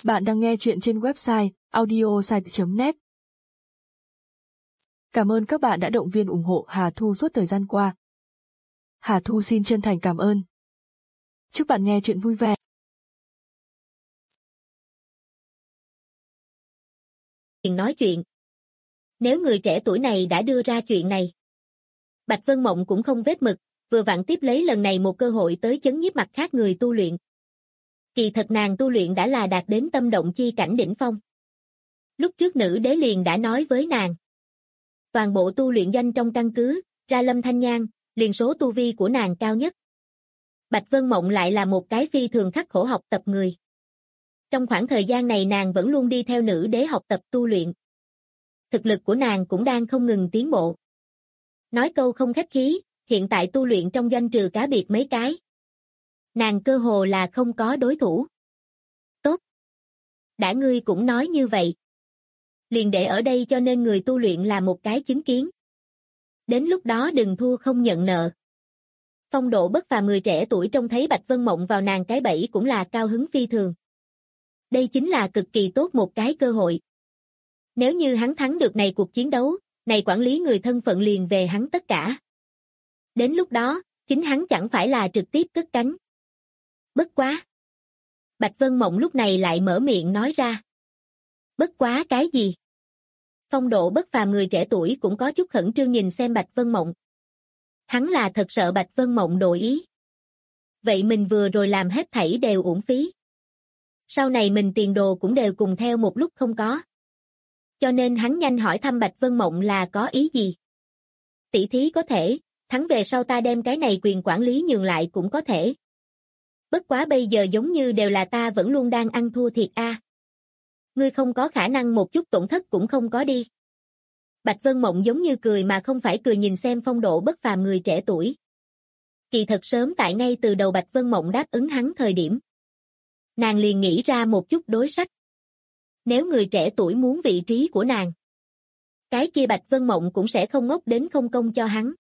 Bạn đang nghe chuyện trên website audiosite.net. Cảm ơn các bạn đã động viên ủng hộ Hà Thu suốt thời gian qua. Hà Thu xin chân thành cảm ơn. Chúc bạn nghe chuyện vui vẻ. Nói chuyện. Nếu người trẻ tuổi này đã đưa ra chuyện này, Bạch Vân Mộng cũng không vết mực, vừa vặn tiếp lấy lần này một cơ hội tới chấn nhiếp mặt khác người tu luyện. Kỳ thật nàng tu luyện đã là đạt đến tâm động chi cảnh đỉnh phong. Lúc trước nữ đế liền đã nói với nàng. Toàn bộ tu luyện doanh trong căn cứ, ra Lâm Thanh Nhan, liền số tu vi của nàng cao nhất. Bạch Vân Mộng lại là một cái phi thường khắc khổ học tập người. Trong khoảng thời gian này nàng vẫn luôn đi theo nữ đế học tập tu luyện. Thực lực của nàng cũng đang không ngừng tiến bộ. Nói câu không khách khí, hiện tại tu luyện trong doanh trừ cá biệt mấy cái. Nàng cơ hồ là không có đối thủ. Tốt. Đã ngươi cũng nói như vậy. Liền để ở đây cho nên người tu luyện là một cái chứng kiến. Đến lúc đó đừng thua không nhận nợ. Phong độ bất phàm người trẻ tuổi trông thấy Bạch Vân Mộng vào nàng cái bẫy cũng là cao hứng phi thường. Đây chính là cực kỳ tốt một cái cơ hội. Nếu như hắn thắng được này cuộc chiến đấu, này quản lý người thân phận liền về hắn tất cả. Đến lúc đó, chính hắn chẳng phải là trực tiếp cất cánh. Bất quá. Bạch Vân Mộng lúc này lại mở miệng nói ra. Bất quá cái gì? Phong độ bất phàm người trẻ tuổi cũng có chút khẩn trương nhìn xem Bạch Vân Mộng. Hắn là thật sợ Bạch Vân Mộng đổi ý. Vậy mình vừa rồi làm hết thảy đều uổng phí. Sau này mình tiền đồ cũng đều cùng theo một lúc không có. Cho nên hắn nhanh hỏi thăm Bạch Vân Mộng là có ý gì. Tỷ thí có thể, thắng về sau ta đem cái này quyền quản lý nhường lại cũng có thể. Bất quá bây giờ giống như đều là ta vẫn luôn đang ăn thua thiệt a. Ngươi không có khả năng một chút tổn thất cũng không có đi. Bạch Vân Mộng giống như cười mà không phải cười nhìn xem phong độ bất phàm người trẻ tuổi. Kỳ thật sớm tại ngay từ đầu Bạch Vân Mộng đáp ứng hắn thời điểm. Nàng liền nghĩ ra một chút đối sách. Nếu người trẻ tuổi muốn vị trí của nàng, cái kia Bạch Vân Mộng cũng sẽ không ngốc đến không công cho hắn.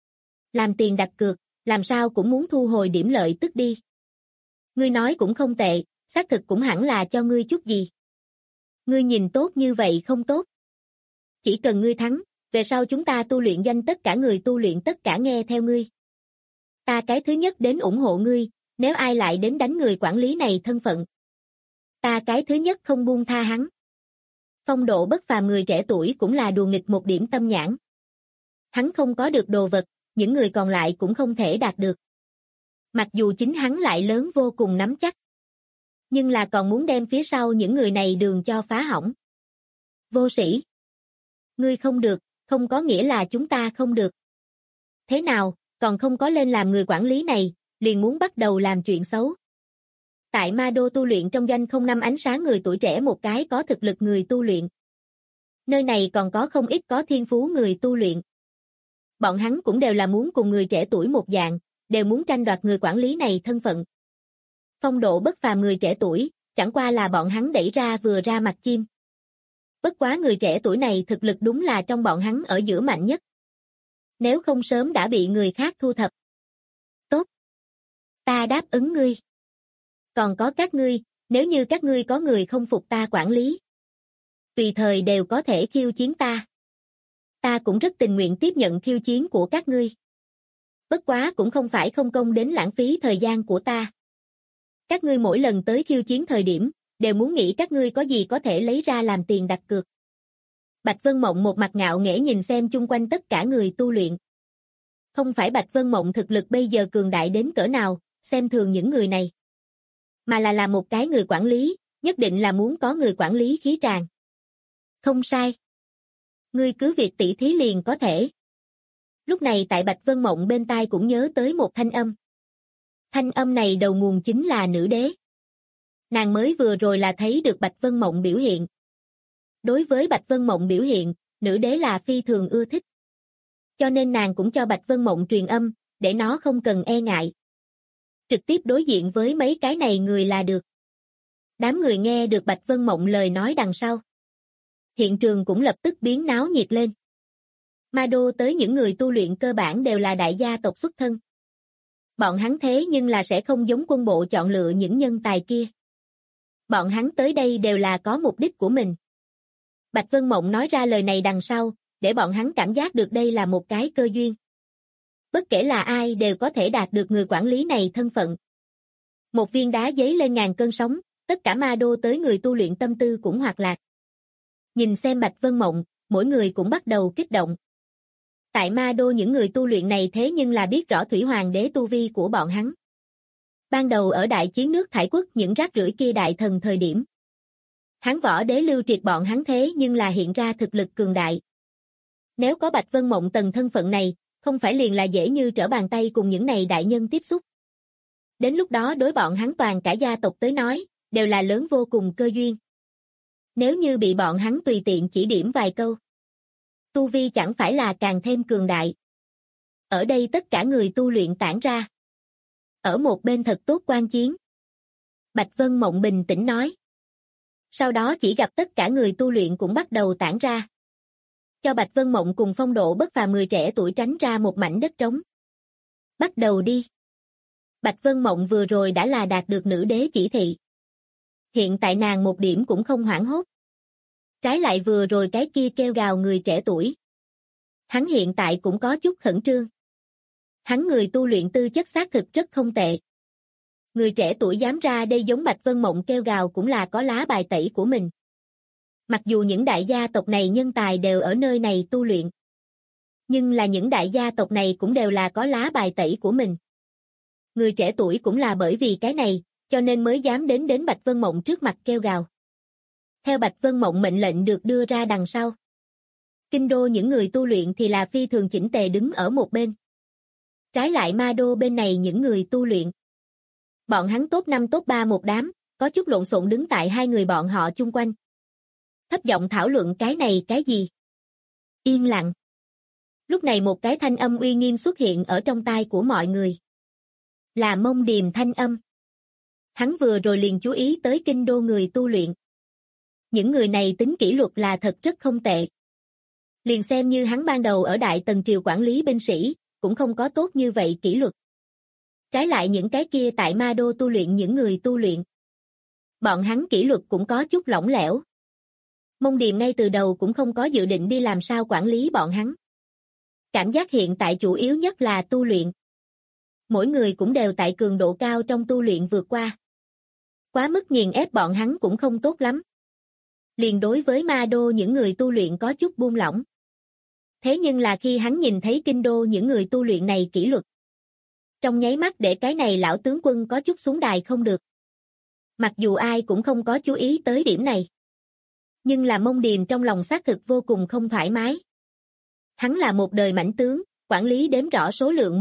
Làm tiền đặt cược, làm sao cũng muốn thu hồi điểm lợi tức đi. Ngươi nói cũng không tệ, xác thực cũng hẳn là cho ngươi chút gì. Ngươi nhìn tốt như vậy không tốt. Chỉ cần ngươi thắng, về sau chúng ta tu luyện doanh tất cả người tu luyện tất cả nghe theo ngươi. Ta cái thứ nhất đến ủng hộ ngươi, nếu ai lại đến đánh người quản lý này thân phận. Ta cái thứ nhất không buông tha hắn. Phong độ bất phàm người trẻ tuổi cũng là đùa nghịch một điểm tâm nhãn. Hắn không có được đồ vật, những người còn lại cũng không thể đạt được. Mặc dù chính hắn lại lớn vô cùng nắm chắc. Nhưng là còn muốn đem phía sau những người này đường cho phá hỏng. Vô sĩ. Ngươi không được, không có nghĩa là chúng ta không được. Thế nào, còn không có lên làm người quản lý này, liền muốn bắt đầu làm chuyện xấu. Tại Ma Đô tu luyện trong doanh không năm ánh sáng người tuổi trẻ một cái có thực lực người tu luyện. Nơi này còn có không ít có thiên phú người tu luyện. Bọn hắn cũng đều là muốn cùng người trẻ tuổi một dạng, đều muốn tranh đoạt người quản lý này thân phận. Phong độ bất phàm người trẻ tuổi, chẳng qua là bọn hắn đẩy ra vừa ra mặt chim. Bất quá người trẻ tuổi này thực lực đúng là trong bọn hắn ở giữa mạnh nhất. Nếu không sớm đã bị người khác thu thập. Tốt. Ta đáp ứng ngươi. Còn có các ngươi, nếu như các ngươi có người không phục ta quản lý. Tùy thời đều có thể khiêu chiến ta. Ta cũng rất tình nguyện tiếp nhận khiêu chiến của các ngươi. Bất quá cũng không phải không công đến lãng phí thời gian của ta. Các ngươi mỗi lần tới khiêu chiến thời điểm, đều muốn nghĩ các ngươi có gì có thể lấy ra làm tiền đặt cược. Bạch Vân Mộng một mặt ngạo nghễ nhìn xem chung quanh tất cả người tu luyện. Không phải Bạch Vân Mộng thực lực bây giờ cường đại đến cỡ nào, xem thường những người này. Mà là một cái người quản lý, nhất định là muốn có người quản lý khí tràng. Không sai. Ngươi cứ việc tỷ thí liền có thể. Lúc này tại Bạch Vân Mộng bên tai cũng nhớ tới một thanh âm. Thanh âm này đầu nguồn chính là nữ đế. Nàng mới vừa rồi là thấy được Bạch Vân Mộng biểu hiện. Đối với Bạch Vân Mộng biểu hiện, nữ đế là phi thường ưa thích. Cho nên nàng cũng cho Bạch Vân Mộng truyền âm, để nó không cần e ngại. Trực tiếp đối diện với mấy cái này người là được. Đám người nghe được Bạch Vân Mộng lời nói đằng sau. Hiện trường cũng lập tức biến náo nhiệt lên. Ma Đô tới những người tu luyện cơ bản đều là đại gia tộc xuất thân. Bọn hắn thế nhưng là sẽ không giống quân bộ chọn lựa những nhân tài kia. Bọn hắn tới đây đều là có mục đích của mình. Bạch Vân Mộng nói ra lời này đằng sau, để bọn hắn cảm giác được đây là một cái cơ duyên. Bất kể là ai đều có thể đạt được người quản lý này thân phận. Một viên đá giấy lên ngàn cơn sóng, tất cả ma đô tới người tu luyện tâm tư cũng hoạt lạc. Nhìn xem Bạch Vân Mộng, mỗi người cũng bắt đầu kích động. Tại ma đô những người tu luyện này thế nhưng là biết rõ Thủy Hoàng đế tu vi của bọn hắn. Ban đầu ở đại chiến nước Thải Quốc những rác rưởi kia đại thần thời điểm. Hắn Võ đế lưu triệt bọn hắn thế nhưng là hiện ra thực lực cường đại. Nếu có Bạch Vân Mộng tầng thân phận này, không phải liền là dễ như trở bàn tay cùng những này đại nhân tiếp xúc. Đến lúc đó đối bọn hắn toàn cả gia tộc tới nói, đều là lớn vô cùng cơ duyên. Nếu như bị bọn hắn tùy tiện chỉ điểm vài câu, tu vi chẳng phải là càng thêm cường đại. Ở đây tất cả người tu luyện tản ra. Ở một bên thật tốt quan chiến. Bạch Vân Mộng bình tĩnh nói. Sau đó chỉ gặp tất cả người tu luyện cũng bắt đầu tản ra. Cho Bạch Vân Mộng cùng phong độ bất phàm người trẻ tuổi tránh ra một mảnh đất trống. Bắt đầu đi. Bạch Vân Mộng vừa rồi đã là đạt được nữ đế chỉ thị. Hiện tại nàng một điểm cũng không hoảng hốt. Trái lại vừa rồi cái kia kêu gào người trẻ tuổi. Hắn hiện tại cũng có chút khẩn trương. Hắn người tu luyện tư chất xác thực rất không tệ. Người trẻ tuổi dám ra đây giống Bạch Vân Mộng kêu gào cũng là có lá bài tẩy của mình. Mặc dù những đại gia tộc này nhân tài đều ở nơi này tu luyện. Nhưng là những đại gia tộc này cũng đều là có lá bài tẩy của mình. Người trẻ tuổi cũng là bởi vì cái này, cho nên mới dám đến Bạch Vân Mộng trước mặt kêu gào. Theo Bạch Vân Mộng mệnh lệnh được đưa ra đằng sau. Kinh đô những người tu luyện thì là phi thường chỉnh tề đứng ở một bên. Trái lại ma đô bên này những người tu luyện. Bọn hắn top 5 top 3 một đám, có chút lộn xộn đứng tại hai người bọn họ chung quanh. Thấp giọng thảo luận cái này cái gì. Yên lặng. Lúc này một cái thanh âm uy nghiêm xuất hiện ở trong tai của mọi người. Là Mông Điềm thanh âm. Hắn vừa rồi liền chú ý tới kinh đô người tu luyện. Những người này tính kỷ luật là thật rất không tệ. Liền xem như hắn ban đầu ở Đại Tần Triều quản lý binh sĩ, cũng không có tốt như vậy kỷ luật. Trái lại những cái kia tại ma đô tu luyện những người tu luyện. Bọn hắn kỷ luật cũng có chút lỏng lẻo. Mông Điềm ngay từ đầu cũng không có dự định đi làm sao quản lý bọn hắn. Cảm giác hiện tại chủ yếu nhất là tu luyện. Mỗi người cũng đều tại cường độ cao trong tu luyện vượt qua. Quá mức nghiền ép bọn hắn cũng không tốt lắm. Liền đối với ma đô những người tu luyện có chút buông lỏng. Thế nhưng là khi hắn nhìn thấy kinh đô những người tu luyện này kỷ luật. Trong nháy mắt để cái này lão tướng quân có chút xuống đài không được. Mặc dù ai cũng không có chú ý tới điểm này. Nhưng là Mông Điềm trong lòng xác thực vô cùng không thoải mái. Hắn là một đời mãnh tướng, quản lý đếm rõ số lượng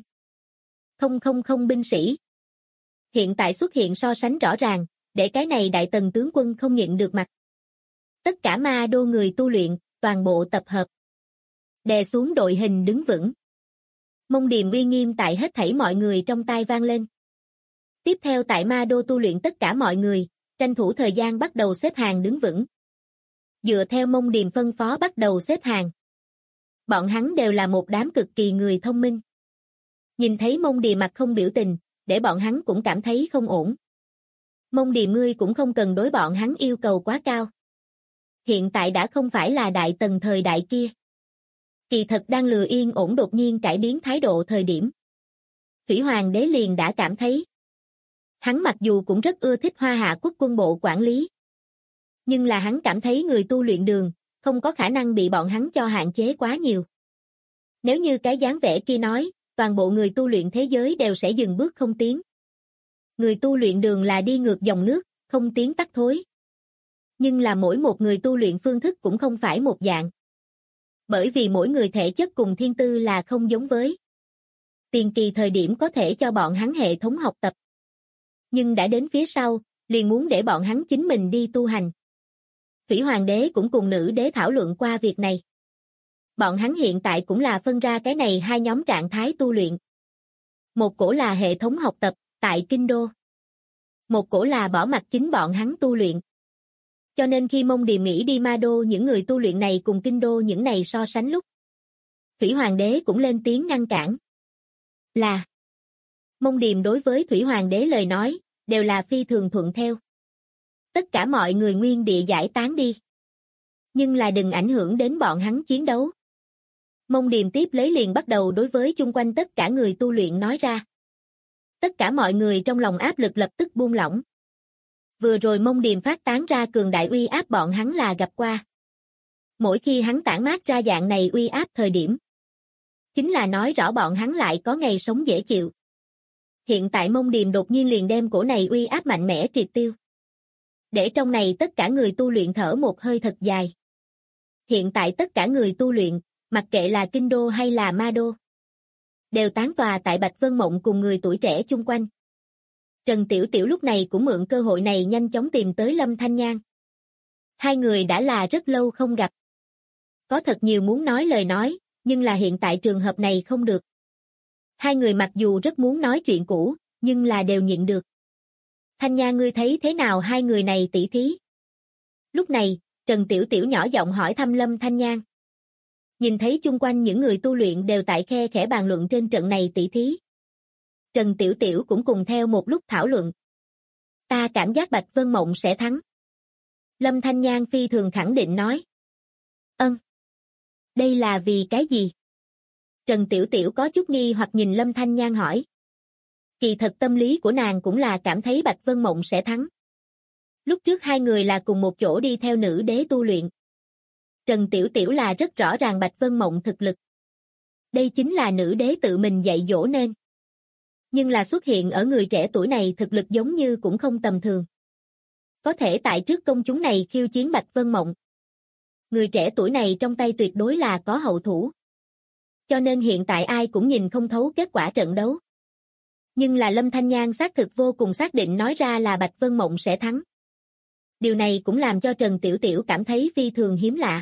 100,000 binh sĩ. Hiện tại xuất hiện so sánh rõ ràng, để cái này Đại Tần tướng quân không nhịn được mặt. Tất cả ma đô người tu luyện, toàn bộ tập hợp. Đè xuống đội hình đứng vững. Mông Điềm uy nghiêm tại hết thảy mọi người trong tai vang lên. Tiếp theo tại ma đô tu luyện tất cả mọi người, tranh thủ thời gian bắt đầu xếp hàng đứng vững. Dựa theo Mông Điềm phân phó bắt đầu xếp hàng. Bọn hắn đều là một đám cực kỳ người thông minh. Nhìn thấy Mông Điềm mặt không biểu tình, để bọn hắn cũng cảm thấy không ổn. Mông Điềm ngươi cũng không cần đối bọn hắn yêu cầu quá cao. Hiện tại đã không phải là Đại Tần thời đại kia. Kỳ thật đang lừa yên ổn đột nhiên cải biến thái độ thời điểm. Thủy Hoàng đế liền đã cảm thấy. Hắn mặc dù cũng rất ưa thích Hoa Hạ quốc quân bộ quản lý. Nhưng là hắn cảm thấy người tu luyện đường, không có khả năng bị bọn hắn cho hạn chế quá nhiều. Nếu như cái dáng vẻ kia nói, toàn bộ người tu luyện thế giới đều sẽ dừng bước không tiến. Người tu luyện đường là đi ngược dòng nước, không tiến tắt thối. Nhưng là mỗi một người tu luyện phương thức cũng không phải một dạng. Bởi vì mỗi người thể chất cùng thiên tư là không giống với. Tiền kỳ thời điểm có thể cho bọn hắn hệ thống học tập. Nhưng đã đến phía sau, liền muốn để bọn hắn chính mình đi tu hành. Thủy Hoàng đế cũng cùng nữ đế thảo luận qua việc này. Bọn hắn hiện tại cũng là phân ra cái này hai nhóm trạng thái tu luyện. Một cổ là hệ thống học tập, tại kinh đô. Một cổ là bỏ mặc chính bọn hắn tu luyện. Cho nên khi Mông Điềm nghĩ đi ma đô những người tu luyện này cùng kinh đô những này so sánh lúc. Thủy Hoàng đế cũng lên tiếng ngăn cản. Là Mông Điềm đối với Thủy Hoàng đế lời nói, đều là phi thường thuận theo. Tất cả mọi người nguyên địa giải tán đi. Nhưng là đừng ảnh hưởng đến bọn hắn chiến đấu. Mông Điềm tiếp lấy liền bắt đầu đối với chung quanh tất cả người tu luyện nói ra. Tất cả mọi người trong lòng áp lực lập tức buông lỏng. Vừa rồi Mông Điềm phát tán ra cường đại uy áp bọn hắn là gặp qua. Mỗi khi hắn tản mát ra dạng này uy áp thời điểm, chính là nói rõ bọn hắn lại có ngày sống dễ chịu. Hiện tại Mông Điềm đột nhiên liền đem cổ này uy áp mạnh mẽ triệt tiêu. Để trong này tất cả người tu luyện thở một hơi thật dài. Hiện tại tất cả người tu luyện, mặc kệ là kinh đô hay là ma đô, đều tán tòa tại Bạch Vân Mộng cùng người tuổi trẻ chung quanh. Trần Tiểu Tiểu lúc này cũng mượn cơ hội này nhanh chóng tìm tới Lâm Thanh Nhan. Hai người đã là rất lâu không gặp. Có thật nhiều muốn nói lời nói, nhưng là hiện tại trường hợp này không được. Hai người mặc dù rất muốn nói chuyện cũ, nhưng là đều nhịn được. Thanh Nhan, ngươi thấy thế nào hai người này tỷ thí? Lúc này, Trần Tiểu Tiểu nhỏ giọng hỏi thăm Lâm Thanh Nhan. Nhìn thấy chung quanh những người tu luyện đều tại khe khẽ bàn luận trên trận này tỷ thí. Trần Tiểu Tiểu cũng cùng theo một lúc thảo luận. Ta cảm giác Bạch Vân Mộng sẽ thắng. Lâm Thanh Nhan phi thường khẳng định nói. Đây là vì cái gì? Trần Tiểu Tiểu có chút nghi hoặc nhìn Lâm Thanh Nhan hỏi. Kỳ thật tâm lý của nàng cũng là cảm thấy Bạch Vân Mộng sẽ thắng. Lúc trước hai người là cùng một chỗ đi theo nữ đế tu luyện. Trần Tiểu Tiểu là rất rõ ràng Bạch Vân Mộng thực lực. Đây chính là nữ đế tự mình dạy dỗ nên. Nhưng là xuất hiện ở người trẻ tuổi này thực lực giống như cũng không tầm thường. Có thể tại trước công chúng này khiêu chiến Bạch Vân Mộng. Người trẻ tuổi này trong tay tuyệt đối là có hậu thủ. Cho nên hiện tại ai cũng nhìn không thấu kết quả trận đấu. Nhưng là Lâm Thanh Nhan xác thực vô cùng xác định nói ra là Bạch Vân Mộng sẽ thắng. Điều này cũng làm cho Trần Tiểu Tiểu cảm thấy phi thường hiếm lạ.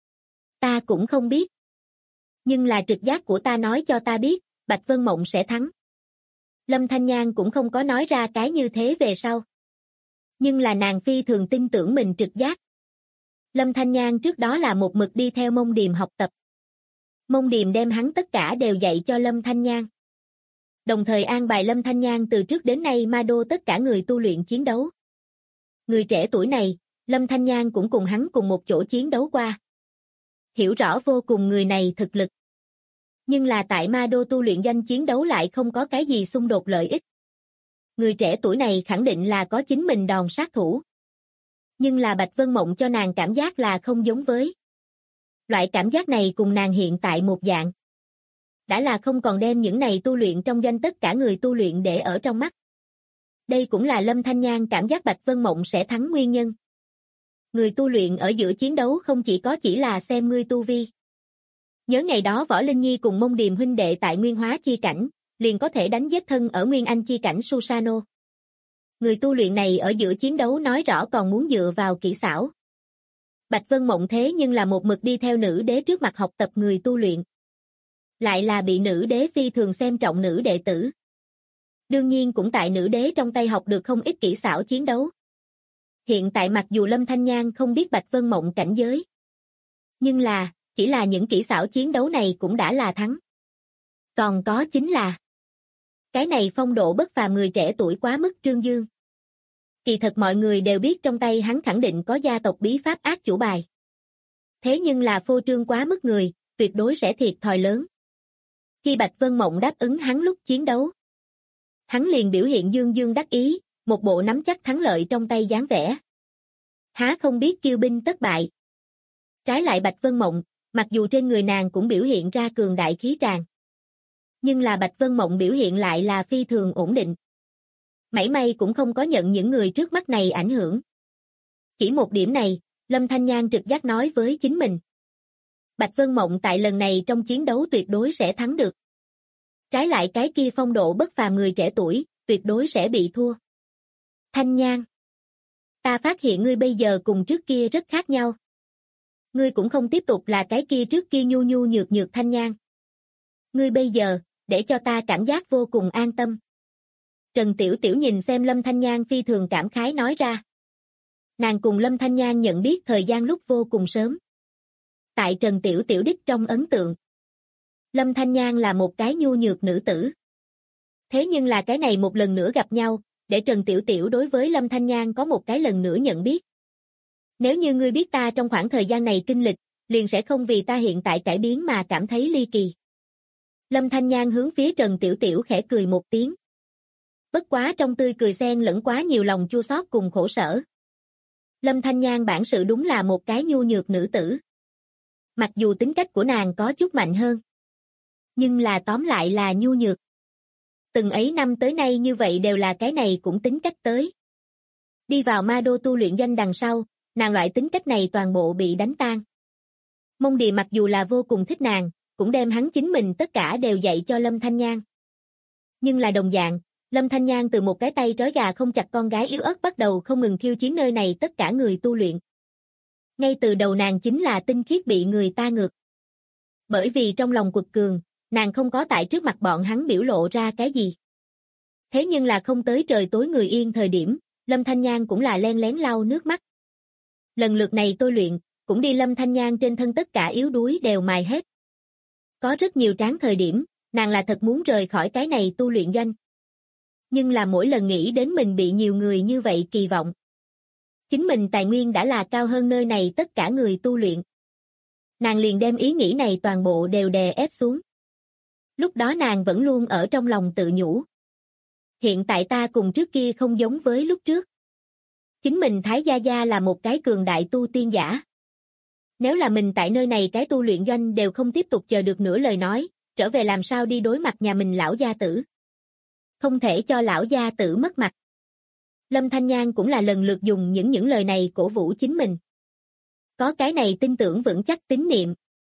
Ta cũng không biết. Nhưng là trực giác của ta nói cho ta biết, Bạch Vân Mộng sẽ thắng. Lâm Thanh Nhan cũng không có nói ra cái như thế về sau. Nhưng là nàng phi thường tin tưởng mình trực giác. Lâm Thanh Nhan trước đó là một mực đi theo Mông Điềm học tập. Mông Điềm đem hắn tất cả đều dạy cho Lâm Thanh Nhan. Đồng thời an bài Lâm Thanh Nhan từ trước đến nay ma đô tất cả người tu luyện chiến đấu. Người trẻ tuổi này, Lâm Thanh Nhan cũng cùng hắn cùng một chỗ chiến đấu qua. Hiểu rõ vô cùng người này thực lực. Nhưng là tại ma đô tu luyện doanh chiến đấu lại không có cái gì xung đột lợi ích. Người trẻ tuổi này khẳng định là có chính mình đòn sát thủ. Nhưng là Bạch Vân Mộng cho nàng cảm giác là không giống với. Loại cảm giác này cùng nàng hiện tại một dạng. Đã là không còn đem những này tu luyện trong doanh tất cả người tu luyện để ở trong mắt. Đây cũng là Lâm Thanh Nhan cảm giác Bạch Vân Mộng sẽ thắng nguyên nhân. Người tu luyện ở giữa chiến đấu không chỉ là xem ngươi tu vi. Nhớ ngày đó Võ Linh Nhi cùng Mông Điềm huynh đệ tại Nguyên Hóa chi cảnh, liền có thể đánh giết thân ở Nguyên Anh chi cảnh Susano. Người tu luyện này ở giữa chiến đấu nói rõ còn muốn dựa vào kỹ xảo. Bạch Vân Mộng thế nhưng là một mực đi theo nữ đế trước mặt học tập người tu luyện. Lại là bị nữ đế phi thường xem trọng nữ đệ tử. Đương nhiên cũng tại nữ đế trong tay học được không ít kỹ xảo chiến đấu. Hiện tại mặc dù Lâm Thanh Nhan không biết Bạch Vân Mộng cảnh giới. Nhưng là, chỉ là những kỹ xảo chiến đấu này cũng đã là thắng. Còn có chính là cái này phong độ bất phàm người trẻ tuổi quá mức trương dương. Kỳ thật mọi người đều biết trong tay hắn khẳng định có gia tộc bí pháp ác chủ bài. Thế nhưng là phô trương quá mức người, tuyệt đối sẽ thiệt thòi lớn. Khi Bạch Vân Mộng đáp ứng hắn lúc chiến đấu, hắn liền biểu hiện dương dương đắc ý, một bộ nắm chắc thắng lợi trong tay dáng vẻ. Há không biết kiêu binh tất bại. Trái lại Bạch Vân Mộng, mặc dù trên người nàng cũng biểu hiện ra cường đại khí tràng. Nhưng là Bạch Vân Mộng biểu hiện lại là phi thường ổn định. Mảy may cũng không có nhận những người trước mắt này ảnh hưởng. Chỉ một điểm này, Lâm Thanh Nhan trực giác nói với chính mình. Bạch Vân Mộng tại lần này trong chiến đấu tuyệt đối sẽ thắng được. Trái lại cái kia phong độ bất phàm người trẻ tuổi, tuyệt đối sẽ bị thua. Thanh Nhan, ta phát hiện ngươi bây giờ cùng trước kia rất khác nhau. Ngươi cũng không tiếp tục là cái kia trước kia nhu nhu nhược nhược Thanh Nhan. Ngươi bây giờ, để cho ta cảm giác vô cùng an tâm. Trần Tiểu Tiểu nhìn xem Lâm Thanh Nhan phi thường cảm khái nói ra. Nàng cùng Lâm Thanh Nhan nhận biết thời gian lúc vô cùng sớm. Tại Trần Tiểu Tiểu đích trong ấn tượng, Lâm Thanh Nhan là một cái nhu nhược nữ tử. Thế nhưng là cái này một lần nữa gặp nhau, để Trần Tiểu Tiểu đối với Lâm Thanh Nhan có một cái lần nữa nhận biết. Nếu như ngươi biết ta trong khoảng thời gian này kinh lịch, liền sẽ không vì ta hiện tại cải biến mà cảm thấy ly kỳ. Lâm Thanh Nhan hướng phía Trần Tiểu Tiểu khẽ cười một tiếng. Bất quá trong tươi cười xen lẫn quá nhiều lòng chua xót cùng khổ sở. Lâm Thanh Nhan bản sự đúng là một cái nhu nhược nữ tử. Mặc dù tính cách của nàng có chút mạnh hơn, nhưng là tóm lại là nhu nhược. Từng ấy năm tới nay như vậy đều là cái này cũng tính cách tới. Đi vào ma đô tu luyện doanh đằng sau, nàng loại tính cách này toàn bộ bị đánh tan. Mông Địa mặc dù là vô cùng thích nàng, cũng đem hắn chính mình tất cả đều dạy cho Lâm Thanh Nhan. Nhưng là đồng dạng, Lâm Thanh Nhan từ một cái tay trói gà không chặt con gái yếu ớt bắt đầu không ngừng khiêu chiến nơi này tất cả người tu luyện. Ngay từ đầu nàng chính là tinh khiết bị người ta ngược. Bởi vì trong lòng quật cường, nàng không có tại trước mặt bọn hắn biểu lộ ra cái gì. Thế nhưng là không tới trời tối người yên thời điểm, Lâm Thanh Nhan cũng là len lén lau nước mắt. Lần lượt này tôi luyện, cũng đi Lâm Thanh Nhan trên thân tất cả yếu đuối đều mài hết. Có rất nhiều tráng thời điểm, nàng là thật muốn rời khỏi cái này tu luyện doanh. Nhưng là mỗi lần nghĩ đến mình bị nhiều người như vậy kỳ vọng. Chính mình tài nguyên đã là cao hơn nơi này tất cả người tu luyện. Nàng liền đem ý nghĩ này toàn bộ đều đè ép xuống. Lúc đó nàng vẫn luôn ở trong lòng tự nhủ. Hiện tại ta cùng trước kia không giống với lúc trước. Chính mình Thái Gia Gia là một cái cường đại tu tiên giả. Nếu là mình tại nơi này cái tu luyện doanh đều không tiếp tục chờ được nửa lời nói, trở về làm sao đi đối mặt nhà mình lão gia tử. Không thể cho lão gia tử mất mặt. Lâm Thanh Nhan cũng là lần lượt dùng những lời này cổ vũ chính mình. Có cái này tin tưởng vững chắc tín niệm.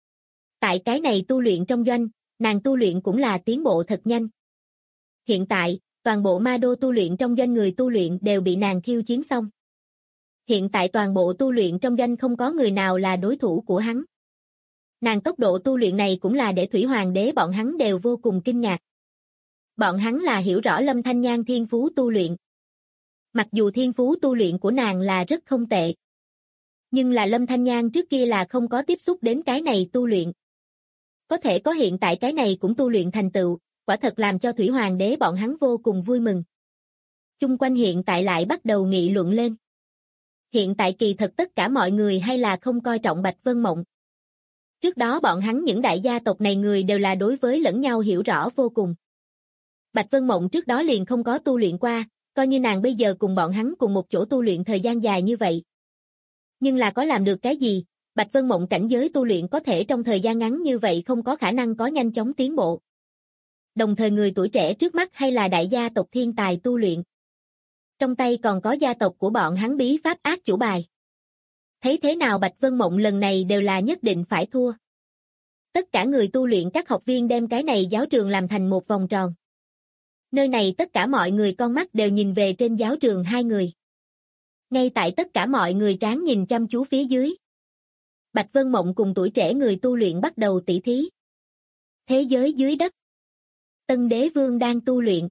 Tại cái này tu luyện trong doanh, nàng tu luyện cũng là tiến bộ thật nhanh. Hiện tại, toàn bộ ma đô tu luyện trong doanh người tu luyện đều bị nàng khiêu chiến xong. Hiện tại toàn bộ tu luyện trong doanh không có người nào là đối thủ của hắn. Nàng tốc độ tu luyện này cũng là để Thủy Hoàng đế bọn hắn đều vô cùng kinh ngạc. Bọn hắn là hiểu rõ Lâm Thanh Nhan thiên phú tu luyện. Mặc dù thiên phú tu luyện của nàng là rất không tệ. Nhưng là Lâm Thanh Nhan trước kia là không có tiếp xúc đến cái này tu luyện. Có thể có hiện tại cái này cũng tu luyện thành tựu, quả thật làm cho Thủy Hoàng đế bọn hắn vô cùng vui mừng. Chung quanh hiện tại lại bắt đầu nghị luận lên. Hiện tại kỳ thật tất cả mọi người hay là không coi trọng Bạch Vân Mộng. Trước đó bọn hắn những đại gia tộc này người đều là đối với lẫn nhau hiểu rõ vô cùng. Bạch Vân Mộng trước đó liền không có tu luyện qua, coi như nàng bây giờ cùng bọn hắn cùng một chỗ tu luyện thời gian dài như vậy. Nhưng là có làm được cái gì, Bạch Vân Mộng cảnh giới tu luyện có thể trong thời gian ngắn như vậy không có khả năng có nhanh chóng tiến bộ. Đồng thời người tuổi trẻ trước mắt hay là đại gia tộc thiên tài tu luyện. Trong tay còn có gia tộc của bọn hắn bí pháp ác chủ bài. Thấy thế nào Bạch Vân Mộng lần này đều là nhất định phải thua. Tất cả người tu luyện các học viên đem cái này giáo trường làm thành một vòng tròn. Nơi này tất cả mọi người con mắt đều nhìn về trên giáo trường hai người. Ngay tại tất cả mọi người tráng nhìn chăm chú phía dưới. Bạch Vân Mộng cùng tuổi trẻ người tu luyện bắt đầu tỉ thí. Thế giới dưới đất. Tân Đế Vương đang tu luyện.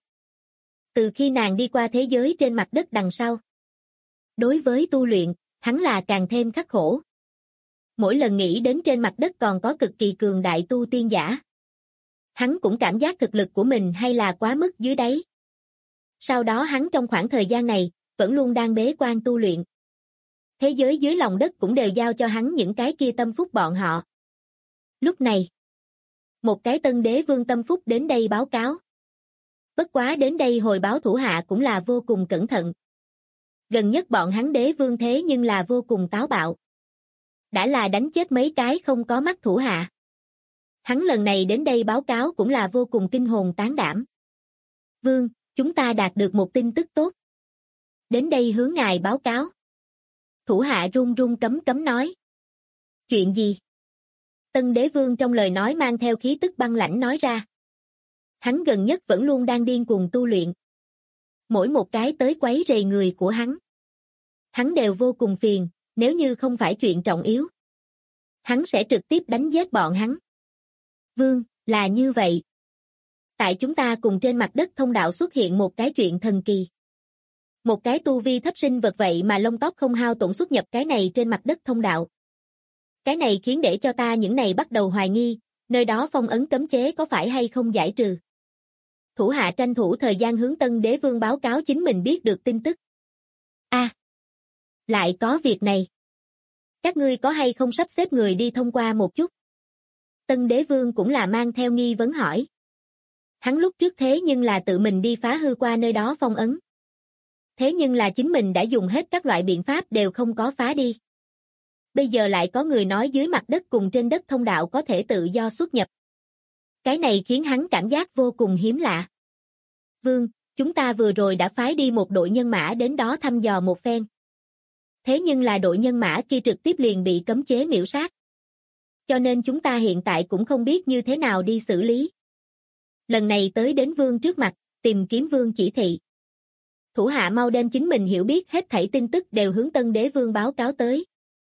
Từ khi nàng đi qua thế giới trên mặt đất đằng sau. Đối với tu luyện, hắn là càng thêm khắc khổ. Mỗi lần nghĩ đến trên mặt đất còn có cực kỳ cường đại tu tiên giả. Hắn cũng cảm giác thực lực của mình hay là quá mức dưới đáy. Sau đó hắn trong khoảng thời gian này, vẫn luôn đang bế quan tu luyện. Thế giới dưới lòng đất cũng đều giao cho hắn những cái kia tâm phúc bọn họ. Lúc này, một cái Tân Đế Vương tâm phúc đến đây báo cáo. Bất quá đến đây hồi báo thủ hạ cũng là vô cùng cẩn thận. Gần nhất bọn hắn đế vương thế nhưng là vô cùng táo bạo. Đã là đánh chết mấy cái không có mắt thủ hạ. Hắn lần này đến đây báo cáo cũng là vô cùng kinh hồn tán đảm. Vương, chúng ta đạt được một tin tức tốt. Đến đây hướng ngài báo cáo. Thủ hạ run run cấm cấm nói. Chuyện gì? Tân Đế Vương trong lời nói mang theo khí tức băng lãnh nói ra. Hắn gần nhất vẫn luôn đang điên cuồng tu luyện. Mỗi một cái tới quấy rầy người của hắn. Hắn đều vô cùng phiền, nếu như không phải chuyện trọng yếu. Hắn sẽ trực tiếp đánh giết bọn hắn. Vương, là như vậy. Tại chúng ta cùng trên mặt đất thông đạo xuất hiện một cái chuyện thần kỳ. Một cái tu vi thấp sinh vật vậy mà lông tóc không hao tổn xuất nhập cái này trên mặt đất thông đạo. Cái này khiến để cho ta những này bắt đầu hoài nghi, nơi đó phong ấn cấm chế có phải hay không giải trừ. Thủ hạ tranh thủ thời gian hướng Tân Đế Vương báo cáo chính mình biết được tin tức. Lại có việc này. Các ngươi có hay không sắp xếp người đi thông qua một chút? Tân Đế Vương cũng là mang theo nghi vấn hỏi. Hắn lúc trước thế nhưng là tự mình đi phá hư qua nơi đó phong ấn. Thế nhưng là chính mình đã dùng hết các loại biện pháp đều không có phá đi. Bây giờ lại có người nói dưới mặt đất cùng trên đất thông đạo có thể tự do xuất nhập. Cái này khiến hắn cảm giác vô cùng hiếm lạ. Vương, chúng ta vừa rồi đã phái đi một đội nhân mã đến đó thăm dò một phen. Thế nhưng là đội nhân mã kia trực tiếp liền bị cấm chế miểu sát. Cho nên chúng ta hiện tại cũng không biết như thế nào đi xử lý. Lần này tới đến Vương trước mặt, tìm kiếm Vương chỉ thị. Thủ hạ mau đem chính mình hiểu biết hết thảy tin tức đều hướng Tân Đế Vương báo cáo tới.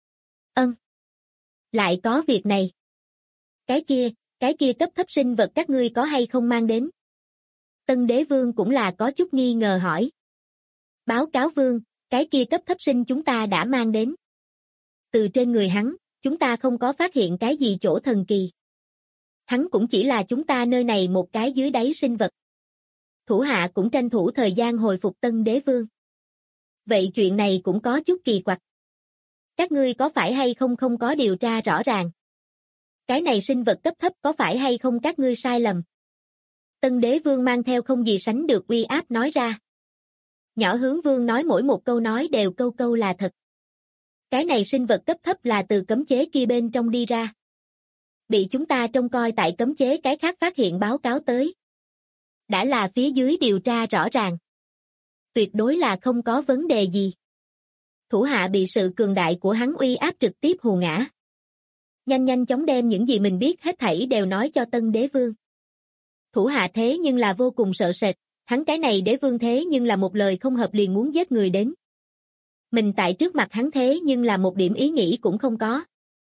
Lại có việc này. Cái kia cấp thấp sinh vật các ngươi có hay không mang đến? Tân Đế Vương cũng là có chút nghi ngờ hỏi. Báo cáo Vương, cái kia cấp thấp sinh chúng ta đã mang đến. Từ trên người hắn, chúng ta không có phát hiện cái gì chỗ thần kỳ. Hắn cũng chỉ là chúng ta nơi này một cái dưới đáy sinh vật. Thủ hạ cũng tranh thủ thời gian hồi phục Tân Đế Vương. Vậy chuyện này cũng có chút kỳ quặc. Các ngươi có phải hay không có điều tra rõ ràng? Cái này sinh vật cấp thấp có phải hay không các ngươi sai lầm? Tân Đế Vương mang theo không gì sánh được uy áp nói ra. Nhỏ Hướng Vương nói mỗi một câu nói đều câu câu là thật. Cái này sinh vật cấp thấp là từ cấm chế kia bên trong đi ra. Bị chúng ta trông coi tại cấm chế cái khác phát hiện báo cáo tới. Đã là phía dưới điều tra rõ ràng. Tuyệt đối là không có vấn đề gì. Thủ hạ bị sự cường đại của hắn uy áp trực tiếp hù ngã. Nhanh chóng đem những gì mình biết hết thảy đều nói cho Tân Đế Vương. Thủ hạ thế nhưng là vô cùng sợ sệt, hắn cái này đế vương thế nhưng là một lời không hợp liền muốn giết người đến. Mình tại trước mặt hắn thế nhưng là một điểm ý nghĩ cũng không có.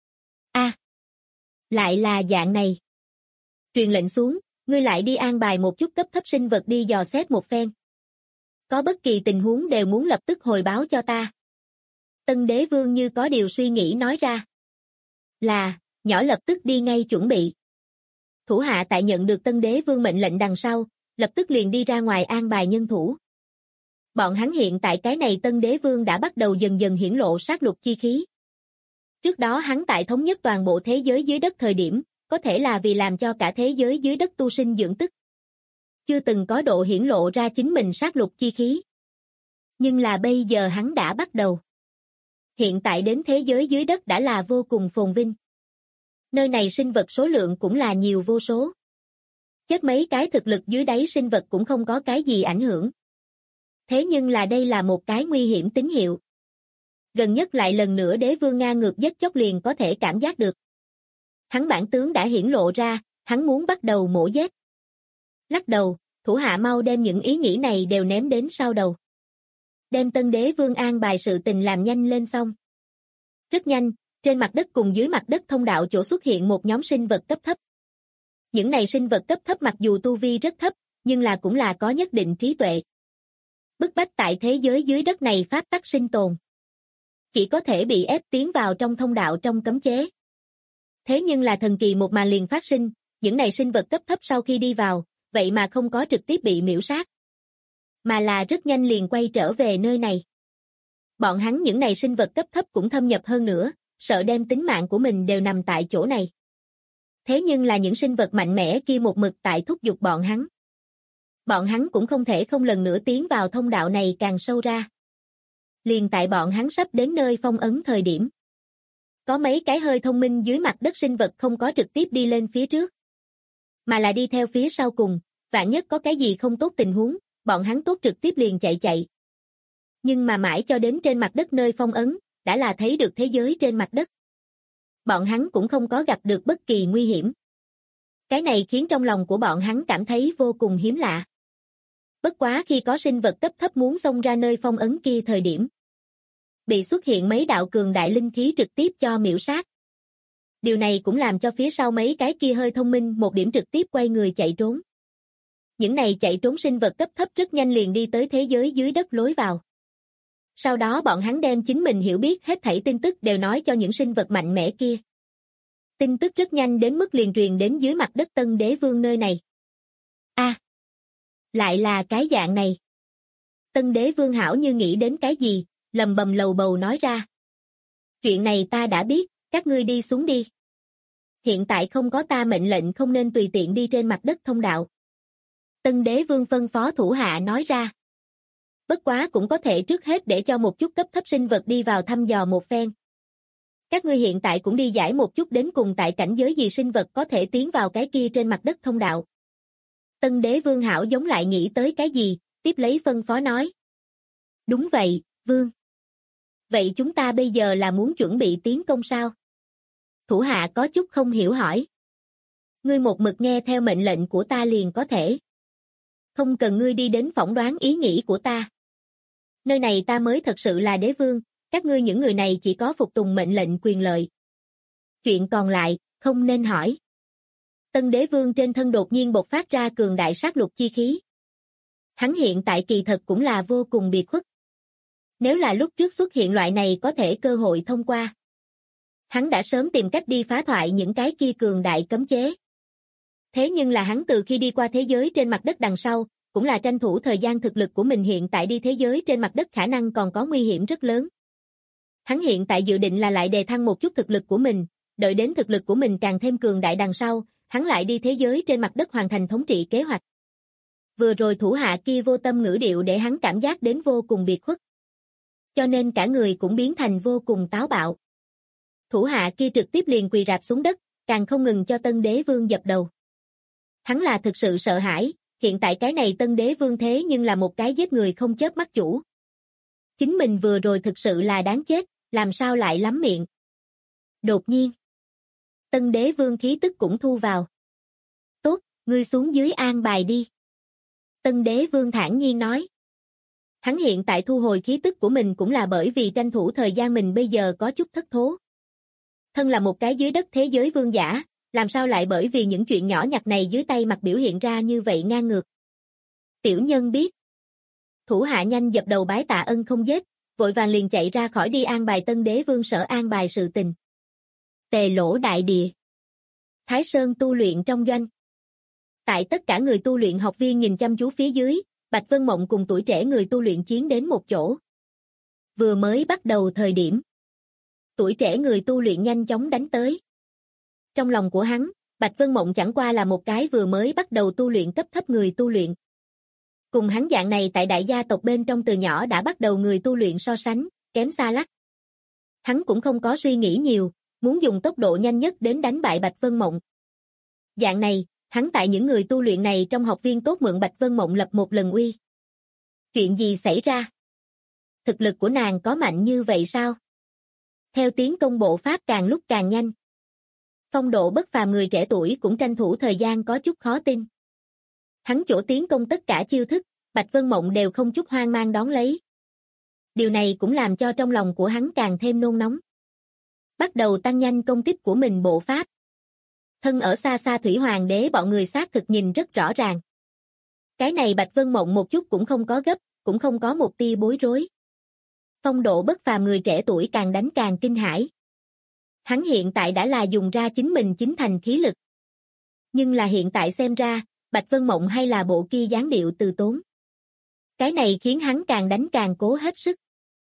Lại là dạng này. Truyền lệnh xuống, ngươi lại đi an bài một chút cấp thấp sinh vật đi dò xét một phen. Có bất kỳ tình huống đều muốn lập tức hồi báo cho ta. Tân Đế Vương như có điều suy nghĩ nói ra. Là, nhỏ lập tức đi ngay chuẩn bị. Thủ hạ tại nhận được Tân Đế Vương mệnh lệnh đằng sau, lập tức liền đi ra ngoài an bài nhân thủ. Bọn hắn hiện tại cái này Tân Đế Vương đã bắt đầu dần dần hiển lộ sát lục chi khí. Trước đó hắn tại thống nhất toàn bộ thế giới dưới đất thời điểm, có thể là vì làm cho cả thế giới dưới đất tu sinh dưỡng tức. Chưa từng có độ hiển lộ ra chính mình sát lục chi khí. Nhưng là bây giờ hắn đã bắt đầu. Hiện tại đến thế giới dưới đất đã là vô cùng phồn vinh. Nơi này sinh vật số lượng cũng là nhiều vô số. Chết mấy cái thực lực dưới đáy sinh vật cũng không có cái gì ảnh hưởng. Thế nhưng là đây là một cái nguy hiểm tín hiệu. Gần nhất lại lần nữa đế vương ngang ngược giết chóc liền có thể cảm giác được. Hắn bản tướng đã hiển lộ ra, hắn muốn bắt đầu mổ giết. Lắc đầu, thủ hạ mau đem những ý nghĩ này đều ném đến sau đầu. Đem Tân Đế Vương an bài sự tình làm nhanh lên xong. Rất nhanh, trên mặt đất cùng dưới mặt đất thông đạo chỗ xuất hiện một nhóm sinh vật cấp thấp. Những này sinh vật cấp thấp mặc dù tu vi rất thấp, nhưng là cũng là có nhất định trí tuệ. Bức bách tại thế giới dưới đất này pháp tắc sinh tồn. Chỉ có thể bị ép tiến vào trong thông đạo trong cấm chế. Thế nhưng là thần kỳ một màn liền phát sinh, những này sinh vật cấp thấp sau khi đi vào, vậy mà không có trực tiếp bị miểu sát. Mà là rất nhanh liền quay trở về nơi này. Bọn hắn những này sinh vật cấp thấp cũng thâm nhập hơn nữa, sợ đem tính mạng của mình đều nằm tại chỗ này. Thế nhưng là những sinh vật mạnh mẽ kia một mực tại thúc giục bọn hắn. Bọn hắn cũng không thể không lần nữa tiến vào thông đạo này càng sâu ra. Liền tại bọn hắn sắp đến nơi phong ấn thời điểm. Có mấy cái hơi thông minh dưới mặt đất sinh vật không có trực tiếp đi lên phía trước. Mà là đi theo phía sau cùng, vạn nhất có cái gì không tốt tình huống, bọn hắn tốt trực tiếp liền chạy. Nhưng mà mãi cho đến trên mặt đất nơi phong ấn, đã là thấy được thế giới trên mặt đất. Bọn hắn cũng không có gặp được bất kỳ nguy hiểm. Cái này khiến trong lòng của bọn hắn cảm thấy vô cùng hiếm lạ. Bất quá khi có sinh vật cấp thấp muốn xông ra nơi phong ấn kia thời điểm, bị xuất hiện mấy đạo cường đại linh khí trực tiếp cho miểu sát. Điều này cũng làm cho phía sau mấy cái kia hơi thông minh một điểm trực tiếp quay người chạy trốn. Những này chạy trốn sinh vật cấp thấp rất nhanh liền đi tới thế giới dưới đất lối vào. Sau đó bọn hắn đem chính mình hiểu biết hết thảy tin tức đều nói cho những sinh vật mạnh mẽ kia. Tin tức rất nhanh đến mức liền truyền đến dưới mặt đất Tân Đế Vương nơi này. Lại là cái dạng này. Tân Đế Vương hảo như nghĩ đến cái gì, lầm bầm lầu bầu nói ra. Chuyện này ta đã biết, các ngươi đi xuống đi. Hiện tại không có ta mệnh lệnh không nên tùy tiện đi trên mặt đất thông đạo. Tân Đế Vương phân phó thủ hạ nói ra. Bất quá cũng có thể trước hết để cho một chút cấp thấp sinh vật đi vào thăm dò một phen. Các ngươi hiện tại cũng đi giải một chút đến cùng tại cảnh giới gì sinh vật có thể tiến vào cái kia trên mặt đất thông đạo. Tân Đế Vương hảo giống lại nghĩ tới cái gì, tiếp lấy phân phó nói. Đúng vậy, Vương. Vậy chúng ta bây giờ là muốn chuẩn bị tiến công sao? Thủ hạ có chút không hiểu hỏi. Ngươi một mực nghe theo mệnh lệnh của ta liền có thể. Không cần ngươi đi đến phỏng đoán ý nghĩ của ta. Nơi này ta mới thật sự là đế vương, các ngươi những người này chỉ có phục tùng mệnh lệnh quyền lợi. Chuyện còn lại, không nên hỏi. Tân Đế Vương trên thân đột nhiên bộc phát ra cường đại sát lục chi khí. Hắn hiện tại kỳ thật cũng là vô cùng biệt khuất. Nếu là lúc trước xuất hiện loại này có thể cơ hội thông qua. Hắn đã sớm tìm cách đi phá thoại những cái kia cường đại cấm chế. Thế nhưng là hắn từ khi đi qua thế giới trên mặt đất đằng sau, cũng là tranh thủ thời gian thực lực của mình hiện tại đi thế giới trên mặt đất khả năng còn có nguy hiểm rất lớn. Hắn hiện tại dự định là lại đề thăng một chút thực lực của mình, đợi đến thực lực của mình càng thêm cường đại đằng sau, hắn lại đi thế giới trên mặt đất hoàn thành thống trị kế hoạch. Vừa rồi thủ hạ kia vô tâm ngữ điệu để hắn cảm giác đến vô cùng biệt khuất. Cho nên cả người cũng biến thành vô cùng táo bạo. Thủ hạ kia trực tiếp liền quỳ rạp xuống đất, càng không ngừng cho Tân Đế Vương dập đầu. Hắn là thực sự sợ hãi, hiện tại cái này Tân Đế Vương thế nhưng là một cái giết người không chớp mắt chủ. Chính mình vừa rồi thực sự là đáng chết, làm sao lại lắm miệng. Đột nhiên, Tân Đế Vương khí tức cũng thu vào. Tốt, ngươi xuống dưới an bài đi. Tân Đế Vương thản nhiên nói. Hắn hiện tại thu hồi khí tức của mình cũng là bởi vì tranh thủ thời gian mình bây giờ có chút thất thố. Thân là một cái dưới đất thế giới vương giả, làm sao lại bởi vì những chuyện nhỏ nhặt này dưới tay mặt biểu hiện ra như vậy ngang ngược. Tiểu nhân biết. Thủ hạ nhanh dập đầu bái tạ ân không dết, vội vàng liền chạy ra khỏi đi an bài Tân Đế Vương sở an bài sự tình. Tề Lỗ đại địa. Thái Sơn tu luyện trong doanh. Tại tất cả người tu luyện học viên nhìn chăm chú phía dưới, Bạch Vân Mộng cùng tuổi trẻ người tu luyện chiến đến một chỗ. Vừa mới bắt đầu thời điểm, tuổi trẻ người tu luyện nhanh chóng đánh tới. Trong lòng của hắn, Bạch Vân Mộng chẳng qua là một cái vừa mới bắt đầu tu luyện cấp thấp người tu luyện. Cùng hắn dạng này tại đại gia tộc bên trong từ nhỏ đã bắt đầu người tu luyện so sánh, kém xa lắc. Hắn cũng không có suy nghĩ nhiều, muốn dùng tốc độ nhanh nhất đến đánh bại Bạch Vân Mộng. Dạng này, hắn tại những người tu luyện này trong học viên tốt mượn Bạch Vân Mộng lập một lần uy. Chuyện gì xảy ra? Thực lực của nàng có mạnh như vậy sao? Theo tiến công bộ pháp càng lúc càng nhanh. Phong độ bất phàm người trẻ tuổi cũng tranh thủ thời gian có chút khó tin. Hắn chỗ tiến công tất cả chiêu thức, Bạch Vân Mộng đều không chút hoang mang đón lấy. Điều này cũng làm cho trong lòng của hắn càng thêm nôn nóng. Bắt đầu tăng nhanh công kích của mình bộ pháp. Thân ở xa xa Thủy Hoàng đế bọn người xác thực nhìn rất rõ ràng. Cái này Bạch Vân Mộng một chút cũng không có gấp, cũng không có một tia bối rối. Phong độ bất phàm người trẻ tuổi càng đánh càng kinh hãi. Hắn hiện tại đã là dùng ra chính mình chính thành khí lực. Nhưng là hiện tại xem ra, Bạch Vân Mộng hay là bộ kia dáng điệu từ tốn. Cái này khiến hắn càng đánh càng cố hết sức.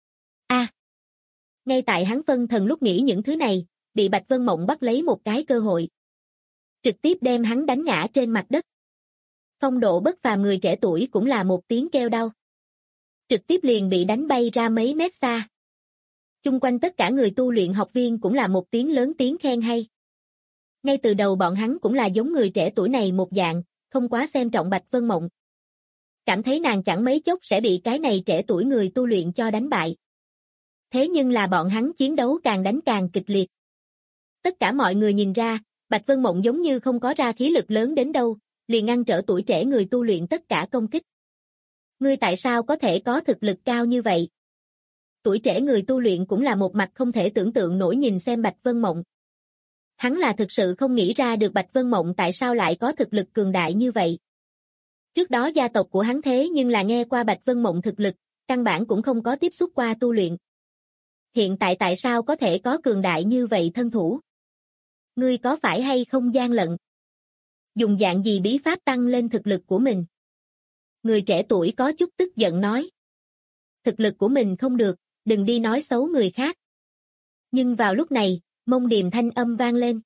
Ngay tại hắn phân thần lúc nghĩ những thứ này, bị Bạch Vân Mộng bắt lấy một cái cơ hội. Trực tiếp đem hắn đánh ngã trên mặt đất. Phong độ bất phàm người trẻ tuổi cũng là một tiếng kêu đau. Trực tiếp liền bị đánh bay ra mấy mét xa. Chung quanh tất cả người tu luyện học viên cũng là một tiếng lớn tiếng khen hay. Ngay từ đầu bọn hắn cũng là giống người trẻ tuổi này một dạng, không quá xem trọng Bạch Vân Mộng. Cảm thấy nàng chẳng mấy chốc sẽ bị cái này trẻ tuổi người tu luyện cho đánh bại. Thế nhưng là bọn hắn chiến đấu càng đánh càng kịch liệt. Tất cả mọi người nhìn ra, Bạch Vân Mộng giống như không có ra khí lực lớn đến đâu, liền ngăn trở tuổi trẻ người tu luyện tất cả công kích. Ngươi tại sao có thể có thực lực cao như vậy? Tuổi trẻ người tu luyện cũng là một mặt không thể tưởng tượng nổi nhìn xem Bạch Vân Mộng. Hắn là thực sự không nghĩ ra được Bạch Vân Mộng tại sao lại có thực lực cường đại như vậy. Trước đó gia tộc của hắn thế nhưng là nghe qua Bạch Vân Mộng thực lực, căn bản cũng không có tiếp xúc qua tu luyện. Hiện tại sao có thể có cường đại như vậy thân thủ? Ngươi có phải hay không gian lận? Dùng dạng gì bí pháp tăng lên thực lực của mình? Người trẻ tuổi có chút tức giận nói. Thực lực của mình không được, đừng đi nói xấu người khác. Nhưng vào lúc này, Mông Điềm thanh âm vang lên.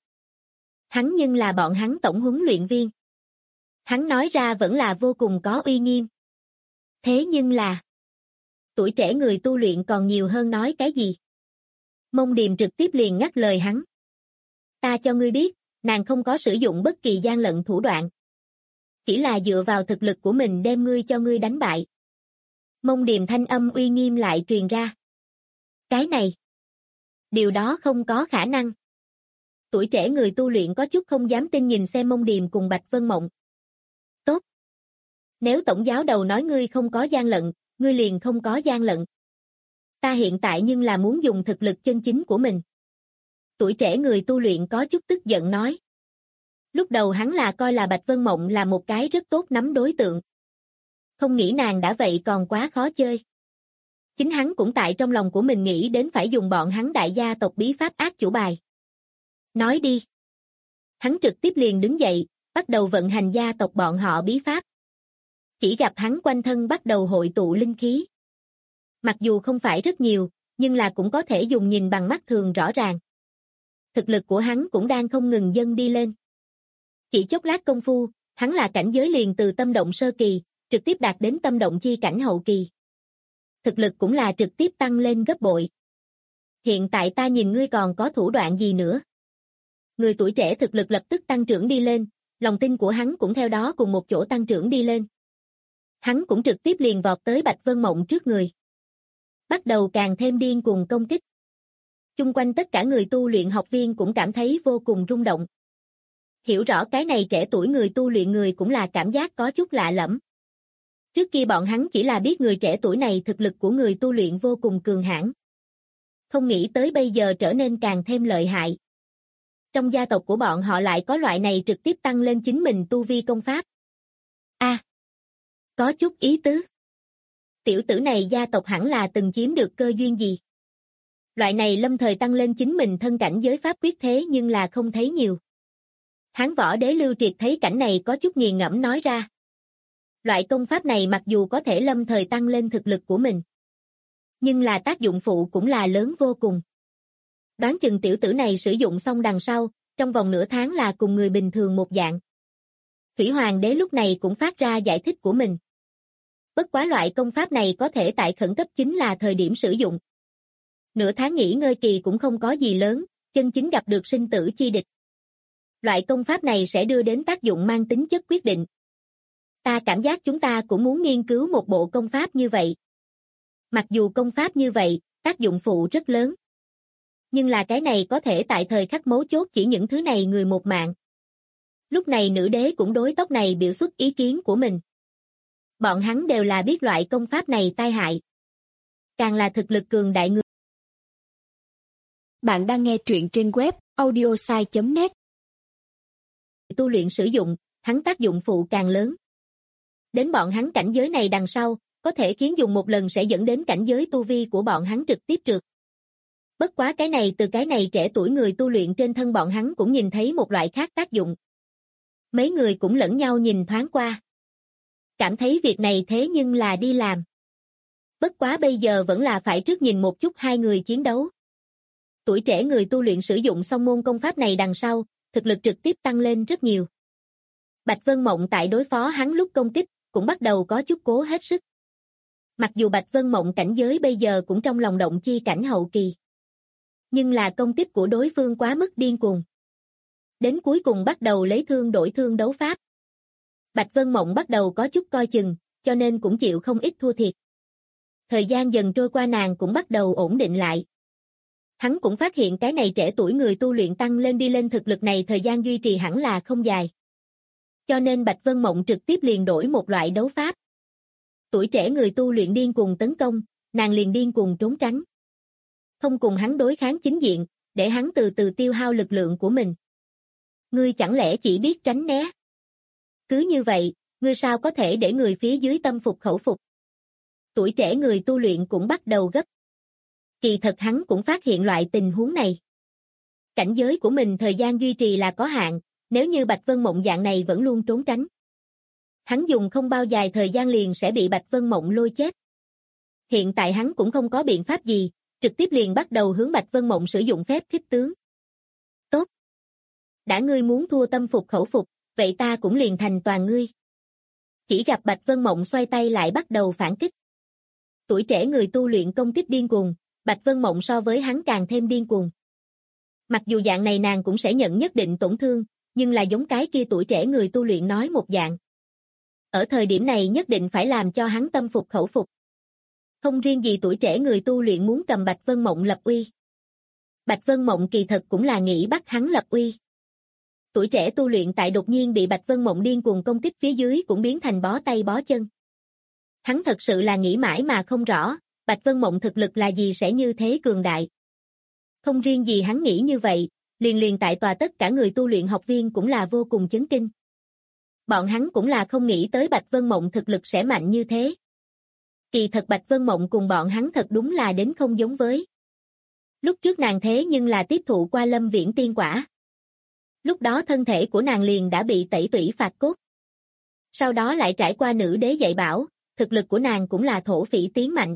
Hắn nhưng là bọn hắn tổng huấn luyện viên. Hắn nói ra vẫn là vô cùng có uy nghiêm. Thế nhưng là, tuổi trẻ người tu luyện còn nhiều hơn nói cái gì? Mông Điềm trực tiếp liền ngắt lời hắn. Ta cho ngươi biết, nàng không có sử dụng bất kỳ gian lận thủ đoạn. Chỉ là dựa vào thực lực của mình đem ngươi cho ngươi đánh bại. Mông Điềm thanh âm uy nghiêm lại truyền ra. Cái này, điều đó không có khả năng. Tuổi trẻ người tu luyện có chút không dám tin nhìn xem Mông Điềm cùng Bạch Vân Mộng. Tốt. Nếu tổng giáo đầu nói ngươi không có gian lận, ngươi liền không có gian lận. Ta hiện tại nhưng là muốn dùng thực lực chân chính của mình. Tuổi trẻ người tu luyện có chút tức giận nói. Lúc đầu hắn là coi là Bạch Vân Mộng là một cái rất tốt nắm đối tượng. Không nghĩ nàng đã vậy còn quá khó chơi. Chính hắn cũng tại trong lòng của mình nghĩ đến phải dùng bọn hắn đại gia tộc bí pháp ác chủ bài. Nói đi. Hắn trực tiếp liền đứng dậy, bắt đầu vận hành gia tộc bọn họ bí pháp. Chỉ gặp hắn quanh thân bắt đầu hội tụ linh khí. Mặc dù không phải rất nhiều, nhưng là cũng có thể dùng nhìn bằng mắt thường rõ ràng. Thực lực của hắn cũng đang không ngừng dâng đi lên. Chỉ chốc lát công phu, hắn là cảnh giới liền từ tâm động sơ kỳ, trực tiếp đạt đến tâm động chi cảnh hậu kỳ. Thực lực cũng là trực tiếp tăng lên gấp bội. Hiện tại ta nhìn ngươi còn có thủ đoạn gì nữa? Người tuổi trẻ thực lực lập tức tăng trưởng đi lên, lòng tin của hắn cũng theo đó cùng một chỗ tăng trưởng đi lên. Hắn cũng trực tiếp liền vọt tới Bạch Vân Mộng trước người. Bắt đầu càng thêm điên cuồng công kích. Chung quanh tất cả người tu luyện học viên cũng cảm thấy vô cùng rung động. Hiểu rõ cái này trẻ tuổi người tu luyện người cũng là cảm giác có chút lạ lẫm. Trước kia bọn hắn chỉ là biết người trẻ tuổi này thực lực của người tu luyện vô cùng cường hãn. Không nghĩ tới bây giờ trở nên càng thêm lợi hại. Trong gia tộc của bọn họ lại có loại này trực tiếp tăng lên chính mình tu vi công pháp. Có chút ý tứ. Tiểu tử này gia tộc hẳn là từng chiếm được cơ duyên gì. Loại này lâm thời tăng lên chính mình thân cảnh giới pháp quyết thế nhưng là không thấy nhiều. Hán Võ Đế Lưu Triệt thấy cảnh này có chút nghiền ngẫm nói ra. Loại công pháp này mặc dù có thể lâm thời tăng lên thực lực của mình, nhưng là tác dụng phụ cũng là lớn vô cùng. Đoán chừng tiểu tử này sử dụng xong đằng sau, trong vòng nửa tháng là cùng người bình thường một dạng. Thủy Hoàng Đế lúc này cũng phát ra giải thích của mình. Bất quá loại công pháp này có thể tại khẩn cấp chính là thời điểm sử dụng. Nửa tháng nghỉ ngơi kỳ cũng không có gì lớn, chân chính gặp được sinh tử chi địch. Loại công pháp này sẽ đưa đến tác dụng mang tính chất quyết định. Ta cảm giác chúng ta cũng muốn nghiên cứu một bộ công pháp như vậy. Mặc dù công pháp như vậy, tác dụng phụ rất lớn. Nhưng là cái này có thể tại thời khắc mấu chốt chỉ những thứ này người một mạng. Lúc này nữ đế cũng đối tốc này biểu xuất ý kiến của mình. Bọn hắn đều là biết loại công pháp này tai hại. Càng là thực lực cường đại người. Bạn đang nghe truyện trên web audiosai.net. Tu luyện sử dụng, hắn tác dụng phụ càng lớn. Đến bọn hắn cảnh giới này đằng sau, có thể khiến dùng một lần sẽ dẫn đến cảnh giới tu vi của bọn hắn trực tiếp trượt. Bất quá cái này từ cái này trẻ tuổi người tu luyện trên thân bọn hắn cũng nhìn thấy một loại khác tác dụng. Mấy người cũng lẫn nhau nhìn thoáng qua. Cảm thấy việc này thế nhưng là đi làm. Bất quá bây giờ vẫn là phải trước nhìn một chút hai người chiến đấu. Tuổi trẻ người tu luyện sử dụng xong môn công pháp này đằng sau, thực lực trực tiếp tăng lên rất nhiều. Bạch Vân Mộng tại đối phó hắn lúc công kích, cũng bắt đầu có chút cố hết sức. Mặc dù Bạch Vân Mộng cảnh giới bây giờ cũng trong lòng động chi cảnh hậu kỳ. Nhưng là công kích của đối phương quá mức điên cuồng. Đến cuối cùng bắt đầu lấy thương đổi thương đấu pháp. Bạch Vân Mộng bắt đầu có chút coi chừng, cho nên cũng chịu không ít thua thiệt. Thời gian dần trôi qua nàng cũng bắt đầu ổn định lại. Hắn cũng phát hiện cái này trẻ tuổi người tu luyện tăng lên đi lên thực lực này thời gian duy trì hẳn là không dài. Cho nên Bạch Vân Mộng trực tiếp liền đổi một loại đấu pháp. Tuổi trẻ người tu luyện điên cuồng tấn công, nàng liền điên cuồng trốn tránh. Không cùng hắn đối kháng chính diện, để hắn từ từ tiêu hao lực lượng của mình. Ngươi chẳng lẽ chỉ biết tránh né? Cứ như vậy, ngươi sao có thể để người phía dưới tâm phục khẩu phục? Tuổi trẻ người tu luyện cũng bắt đầu gấp. Kỳ thật hắn cũng phát hiện loại tình huống này. Cảnh giới của mình thời gian duy trì là có hạn, nếu như Bạch Vân Mộng dạng này vẫn luôn trốn tránh. Hắn dùng không bao dài thời gian liền sẽ bị Bạch Vân Mộng lôi chết. Hiện tại hắn cũng không có biện pháp gì, trực tiếp liền bắt đầu hướng Bạch Vân Mộng sử dụng phép khích tướng. Tốt. Đã ngươi muốn thua tâm phục khẩu phục, vậy ta cũng liền thành toàn ngươi. Chỉ gặp Bạch Vân Mộng xoay tay lại bắt đầu phản kích. Tuổi trẻ người tu luyện công kích điên cuồng, Bạch Vân Mộng so với hắn càng thêm điên cuồng. Mặc dù dạng này nàng cũng sẽ nhận nhất định tổn thương, nhưng là giống cái kia tuổi trẻ người tu luyện nói một dạng. Ở thời điểm này nhất định phải làm cho hắn tâm phục khẩu phục. Không riêng gì tuổi trẻ người tu luyện muốn cầm Bạch Vân Mộng lập uy. Bạch Vân Mộng kỳ thật cũng là nghĩ bắt hắn lập uy. Tuổi trẻ tu luyện tại đột nhiên bị Bạch Vân Mộng điên cuồng công kích phía dưới cũng biến thành bó tay bó chân. Hắn thật sự là nghĩ mãi mà không rõ, Bạch Vân Mộng thực lực là gì sẽ như thế cường đại. Không riêng gì hắn nghĩ như vậy, liền tại tòa tất cả người tu luyện học viên cũng là vô cùng chấn kinh. Bọn hắn cũng là không nghĩ tới Bạch Vân Mộng thực lực sẽ mạnh như thế. Kỳ thật Bạch Vân Mộng cùng bọn hắn thật đúng là đến không giống với. Lúc trước nàng thế nhưng là tiếp thụ qua Lâm Viễn tiên quả. Lúc đó thân thể của nàng liền đã bị tẩy tủy phạt cốt. Sau đó lại trải qua nữ đế dạy bảo, thực lực của nàng cũng là thổ phỉ tiến mạnh.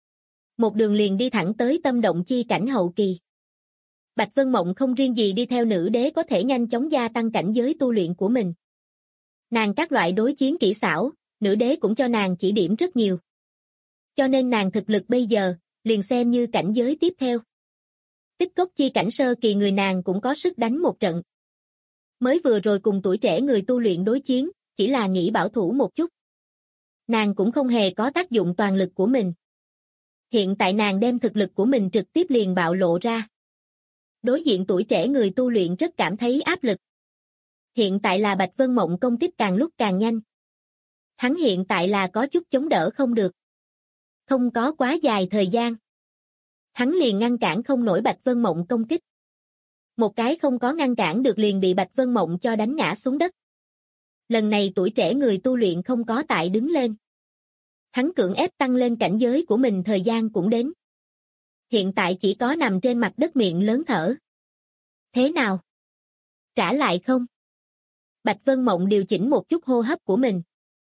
Một đường liền đi thẳng tới tâm động chi cảnh hậu kỳ. Bạch Vân Mộng không riêng gì đi theo nữ đế có thể nhanh chóng gia tăng cảnh giới tu luyện của mình. Nàng các loại đối chiến kỹ xảo, nữ đế cũng cho nàng chỉ điểm rất nhiều. Cho nên nàng thực lực bây giờ, liền xem như cảnh giới tiếp theo. Tích cốc chi cảnh sơ kỳ người nàng cũng có sức đánh một trận. Mới vừa rồi cùng tuổi trẻ người tu luyện đối chiến, chỉ là nghĩ bảo thủ một chút. Nàng cũng không hề có tác dụng toàn lực của mình. Hiện tại nàng đem thực lực của mình trực tiếp liền bạo lộ ra. Đối diện tuổi trẻ người tu luyện rất cảm thấy áp lực. Hiện tại là Bạch Vân Mộng công kích càng lúc càng nhanh. Hắn hiện tại là có chút chống đỡ không được. Không có quá dài thời gian. Hắn liền ngăn cản không nổi Bạch Vân Mộng công kích. Một cái không có ngăn cản được liền bị Bạch Vân Mộng cho đánh ngã xuống đất. Lần này tuổi trẻ người tu luyện không có tại đứng lên. Hắn cưỡng ép tăng lên cảnh giới của mình thời gian cũng đến. Hiện tại chỉ có nằm trên mặt đất miệng lớn thở. Thế nào? Trả lại không? Bạch Vân Mộng điều chỉnh một chút hô hấp của mình.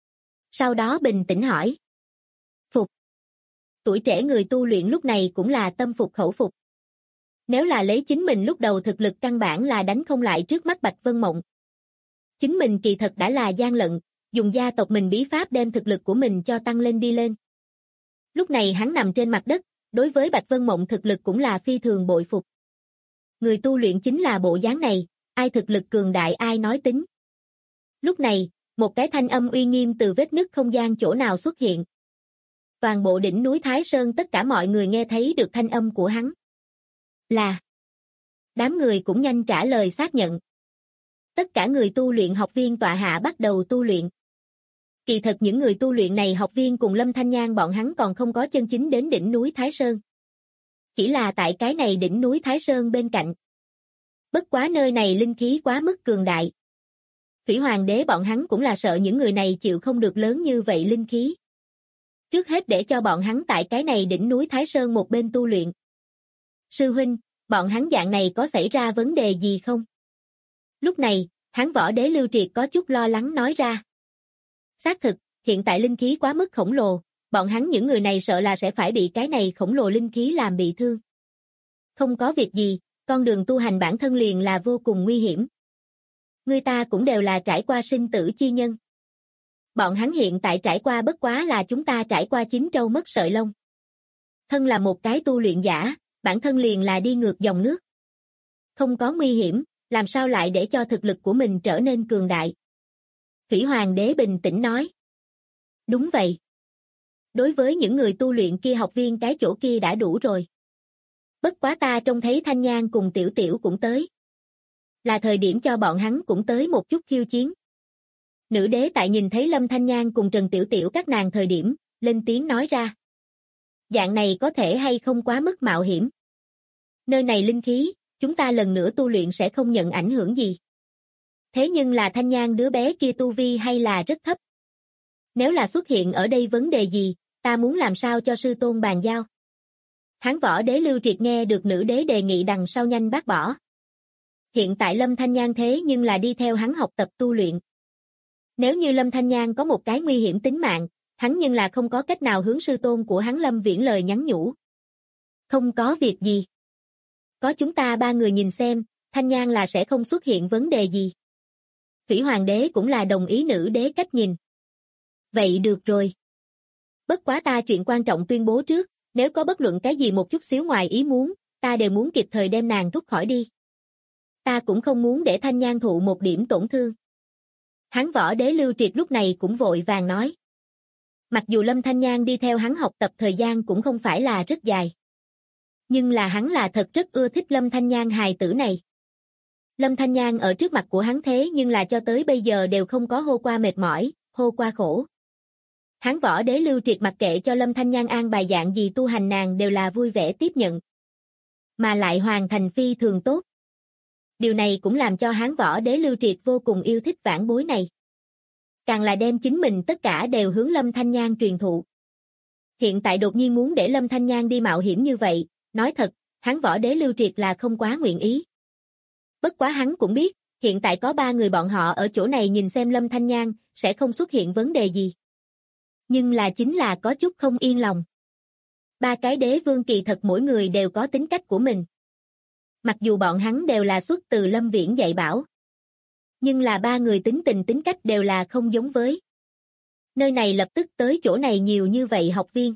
Sau đó bình tĩnh hỏi. Phục. Tuổi trẻ người tu luyện lúc này cũng là tâm phục khẩu phục. Nếu là lấy chính mình lúc đầu thực lực căn bản là đánh không lại trước mắt Bạch Vân Mộng. Chính mình kỳ thật đã là gian lận, dùng gia tộc mình bí pháp đem thực lực của mình cho tăng lên đi lên. Lúc này hắn nằm trên mặt đất, đối với Bạch Vân Mộng thực lực cũng là phi thường bội phục. Người tu luyện chính là bộ dáng này, ai thực lực cường đại ai nói tính. Lúc này, một cái thanh âm uy nghiêm từ vết nứt không gian chỗ nào xuất hiện. Toàn bộ đỉnh núi Thái Sơn tất cả mọi người nghe thấy được thanh âm của hắn. Là. Đám người cũng nhanh trả lời xác nhận. Tất cả người tu luyện học viên tọa hạ bắt đầu tu luyện. Kỳ thật những người tu luyện này học viên cùng Lâm Thanh Nhan bọn hắn còn không có chân chính đến đỉnh núi Thái Sơn. Chỉ là tại cái này đỉnh núi Thái Sơn bên cạnh. Bất quá nơi này linh khí quá mức cường đại. Thủy Hoàng đế bọn hắn cũng là sợ những người này chịu không được lớn như vậy linh khí. Trước hết để cho bọn hắn tại cái này đỉnh núi Thái Sơn một bên tu luyện. Sư huynh, bọn hắn dạng này có xảy ra vấn đề gì không? Lúc này, Hán Võ Đế Lưu Triệt có chút lo lắng nói ra. Xác thực, hiện tại linh khí quá mức khổng lồ, bọn hắn những người này sợ là sẽ phải bị cái này khổng lồ linh khí làm bị thương. Không có việc gì, con đường tu hành bản thân liền là vô cùng nguy hiểm. Người ta cũng đều là trải qua sinh tử chi nhân. Bọn hắn hiện tại trải qua bất quá là chúng ta trải qua chín trâu mất sợi lông. Thân là một cái tu luyện giả, bản thân liền là đi ngược dòng nước. Không có nguy hiểm, làm sao lại để cho thực lực của mình trở nên cường đại. Thủy Hoàng đế bình tĩnh nói. Đúng vậy. Đối với những người tu luyện kia học viên cái chỗ kia đã đủ rồi. Bất quá ta trông thấy Thanh Nhan cùng Tiểu Tiểu cũng tới. Là thời điểm cho bọn hắn cũng tới một chút khiêu chiến. Nữ đế tại nhìn thấy Lâm Thanh Nhan cùng Trần Tiểu Tiểu các nàng thời điểm, lên tiếng nói ra. Dạng này có thể hay không quá mức mạo hiểm. Nơi này linh khí, chúng ta lần nữa tu luyện sẽ không nhận ảnh hưởng gì. Thế nhưng là Thanh Nhan đứa bé kia tu vi hay là rất thấp. Nếu là xuất hiện ở đây vấn đề gì, ta muốn làm sao cho sư tôn bàn giao. Hán Võ Đế Lưu Triệt nghe được nữ đế đề nghị đằng sau nhanh bác bỏ. Hiện tại Lâm Thanh Nhan thế nhưng là đi theo hắn học tập tu luyện. Nếu như Lâm Thanh Nhan có một cái nguy hiểm tính mạng, hắn nhưng là không có cách nào hướng sư tôn của hắn Lâm Viễn lời nhắn nhủ. Không có việc gì. Có chúng ta ba người nhìn xem, Thanh Nhan là sẽ không xuất hiện vấn đề gì. Thủy Hoàng đế cũng là đồng ý nữ đế cách nhìn. Vậy được rồi. Bất quá ta chuyện quan trọng tuyên bố trước, nếu có bất luận cái gì một chút xíu ngoài ý muốn, ta đều muốn kịp thời đem nàng rút khỏi đi. Ta cũng không muốn để Thanh Nhan thụ một điểm tổn thương. Hán Võ Đế Lưu Triệt lúc này cũng vội vàng nói. Mặc dù Lâm Thanh Nhan đi theo hắn học tập thời gian cũng không phải là rất dài. Nhưng là hắn là thật rất ưa thích Lâm Thanh Nhan hài tử này. Lâm Thanh Nhan ở trước mặt của hắn thế nhưng là cho tới bây giờ đều không có hô qua mệt mỏi, hô qua khổ. Hán Võ Đế Lưu Triệt mặc kệ cho Lâm Thanh Nhan an bài dạng gì tu hành nàng đều là vui vẻ tiếp nhận. Mà lại hoàn thành phi thường tốt. Điều này cũng làm cho Hán Võ Đế Lưu Triệt vô cùng yêu thích vãn bối này. Càng là đem chính mình tất cả đều hướng Lâm Thanh Nhan truyền thụ. Hiện tại đột nhiên muốn để Lâm Thanh Nhan đi mạo hiểm như vậy, nói thật, Hán Võ Đế Lưu Triệt là không quá nguyện ý. Bất quá hắn cũng biết, hiện tại có ba người bọn họ ở chỗ này nhìn xem Lâm Thanh Nhan, sẽ không xuất hiện vấn đề gì. Nhưng là chính là có chút không yên lòng. Ba cái đế vương kỳ thật mỗi người đều có tính cách của mình. Mặc dù bọn hắn đều là xuất từ Lâm Viễn dạy bảo. Nhưng là ba người tính tình tính cách đều là không giống với. Nơi này lập tức tới chỗ này nhiều như vậy học viên.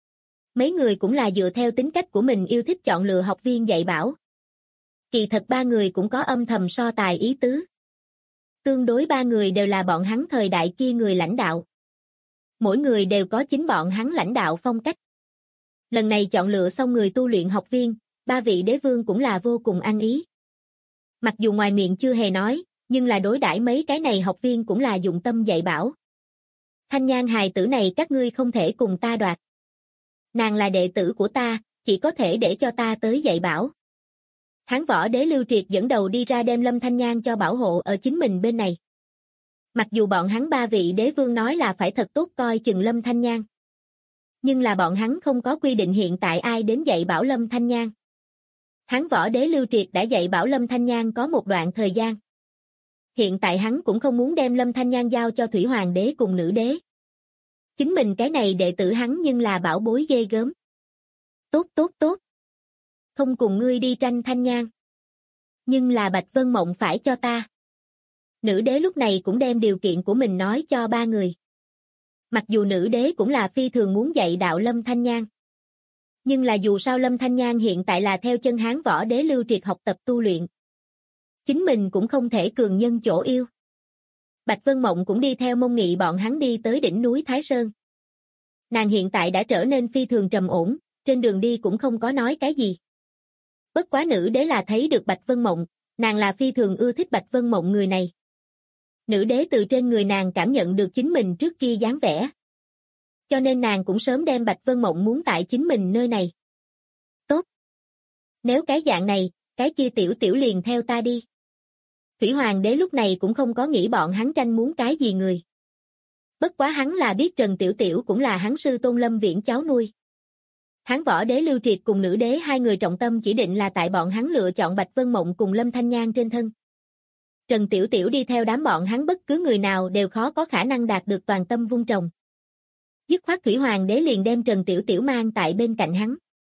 Mấy người cũng là dựa theo tính cách của mình yêu thích chọn lựa học viên dạy bảo. Kỳ thật ba người cũng có âm thầm so tài ý tứ. Tương đối ba người đều là bọn hắn thời đại kia người lãnh đạo. Mỗi người đều có chính bọn hắn lãnh đạo phong cách. Lần này chọn lựa xong người tu luyện học viên, ba vị đế vương cũng là vô cùng ăn ý. Mặc dù ngoài miệng chưa hề nói, nhưng là đối đãi mấy cái này học viên cũng là dụng tâm dạy bảo. Thanh Nhan hài tử này các ngươi không thể cùng ta đoạt. Nàng là đệ tử của ta, chỉ có thể để cho ta tới dạy bảo. Hán Võ Đế Lưu Triệt dẫn đầu đi ra đem Lâm Thanh Nhan cho bảo hộ ở chính mình bên này. Mặc dù bọn hắn ba vị đế vương nói là phải thật tốt coi chừng Lâm Thanh Nhan. Nhưng là bọn hắn không có quy định hiện tại ai đến dạy bảo Lâm Thanh Nhan. Hán Võ Đế Lưu Triệt đã dạy bảo Lâm Thanh Nhan có một đoạn thời gian. Hiện tại hắn cũng không muốn đem Lâm Thanh Nhan giao cho Thủy Hoàng Đế cùng nữ đế. Chính mình cái này đệ tử hắn nhưng là bảo bối ghê gớm. Tốt tốt tốt. Không cùng ngươi đi tranh Thanh Nhan. Nhưng là Bạch Vân Mộng phải cho ta. Nữ đế lúc này cũng đem điều kiện của mình nói cho ba người. Mặc dù nữ đế cũng là phi thường muốn dạy đạo Lâm Thanh Nhan. Nhưng là dù sao Lâm Thanh Nhan hiện tại là theo chân Hán Võ Đế Lưu Triệt học tập tu luyện. Chính mình cũng không thể cường nhân chỗ yêu. Bạch Vân Mộng cũng đi theo Mông Nghị bọn hắn đi tới đỉnh núi Thái Sơn. Nàng hiện tại đã trở nên phi thường trầm ổn, trên đường đi cũng không có nói cái gì. Bất quá nữ đế là thấy được Bạch Vân Mộng, nàng là phi thường ưa thích Bạch Vân Mộng người này. Nữ đế từ trên người nàng cảm nhận được chính mình trước kia dáng vẻ. Cho nên nàng cũng sớm đem Bạch Vân Mộng muốn tại chính mình nơi này. Tốt. Nếu cái dạng này, cái kia tiểu tiểu liền theo ta đi. Thủy Hoàng đế lúc này cũng không có nghĩ bọn hắn tranh muốn cái gì người. Bất quá hắn là biết Trần Tiểu Tiểu cũng là hắn sư tôn Lâm Viễn cháu nuôi. Hán Võ Đế Lưu Triệt cùng nữ đế hai người trọng tâm chỉ định là tại bọn hắn lựa chọn Bạch Vân Mộng cùng Lâm Thanh Nhan trên thân. Trần Tiểu Tiểu đi theo đám bọn hắn bất cứ người nào đều khó có khả năng đạt được toàn tâm vung trồng. Dứt khoát Thủy Hoàng đế liền đem Trần Tiểu Tiểu mang tại bên cạnh hắn.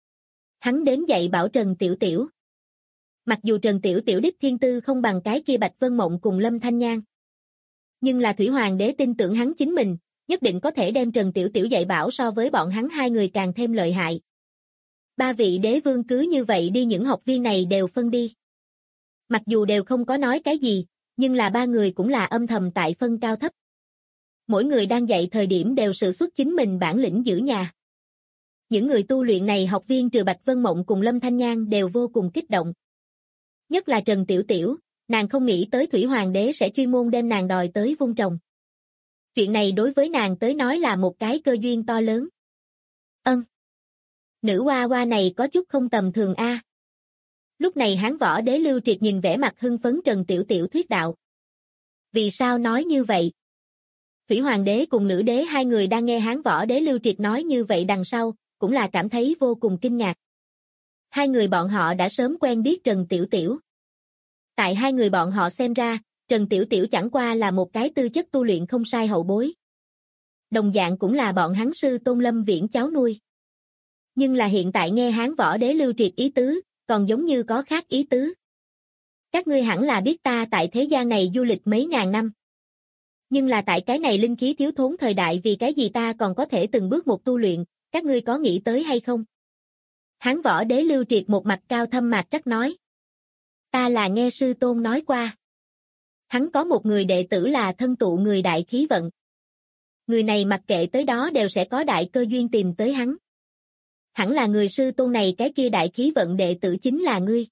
Hắn đến dạy bảo Trần Tiểu Tiểu. Mặc dù Trần Tiểu Tiểu đích thiên tư không bằng cái kia Bạch Vân Mộng cùng Lâm Thanh Nhan. Nhưng là Thủy Hoàng đế tin tưởng hắn chính mình, nhất định có thể đem Trần Tiểu Tiểu dạy bảo so với bọn hắn hai người càng thêm lợi hại. Ba vị đế vương cứ như vậy đi những học viên này đều phân đi. Mặc dù đều không có nói cái gì, nhưng là ba người cũng là âm thầm tại phân cao thấp. Mỗi người đang dạy thời điểm đều sử xuất chính mình bản lĩnh giữ nhà. Những người tu luyện này học viên trừ Bạch Vân Mộng cùng Lâm Thanh Nhan đều vô cùng kích động. Nhất là Trần Tiểu Tiểu, nàng không nghĩ tới Thủy Hoàng đế sẽ chuyên môn đem nàng đòi tới vung trồng. Chuyện này đối với nàng tới nói là một cái cơ duyên to lớn. Nữ hoa hoa này có chút không tầm thường a. Lúc này Hán Võ Đế Lưu Triệt nhìn vẻ mặt hưng phấn Trần Tiểu Tiểu thuyết đạo. Vì sao nói như vậy? Thủy Hoàng đế cùng nữ đế hai người đang nghe Hán Võ Đế Lưu Triệt nói như vậy đằng sau, cũng là cảm thấy vô cùng kinh ngạc. Hai người bọn họ đã sớm quen biết Trần Tiểu Tiểu. Tại hai người bọn họ xem ra, Trần Tiểu Tiểu chẳng qua là một cái tư chất tu luyện không sai hậu bối. Đồng dạng cũng là bọn hắn sư tôn Lâm Viễn cháu nuôi. Nhưng là hiện tại nghe Hán Võ Đế Lưu Triệt ý tứ, còn giống như có khác ý tứ. Các ngươi hẳn là biết ta tại thế gian này du lịch mấy ngàn năm. Nhưng là tại cái này linh khí thiếu thốn thời đại vì cái gì ta còn có thể từng bước một tu luyện, các ngươi có nghĩ tới hay không? Hán Võ Đế Lưu Triệt một mặt cao thâm mạc trắc nói. Ta là nghe sư tôn nói qua. Hắn có một người đệ tử là thân tụ người đại khí vận. Người này mặc kệ tới đó đều sẽ có đại cơ duyên tìm tới hắn. Hẳn là người sư tôn này cái kia đại khí vận đệ tử chính là ngươi.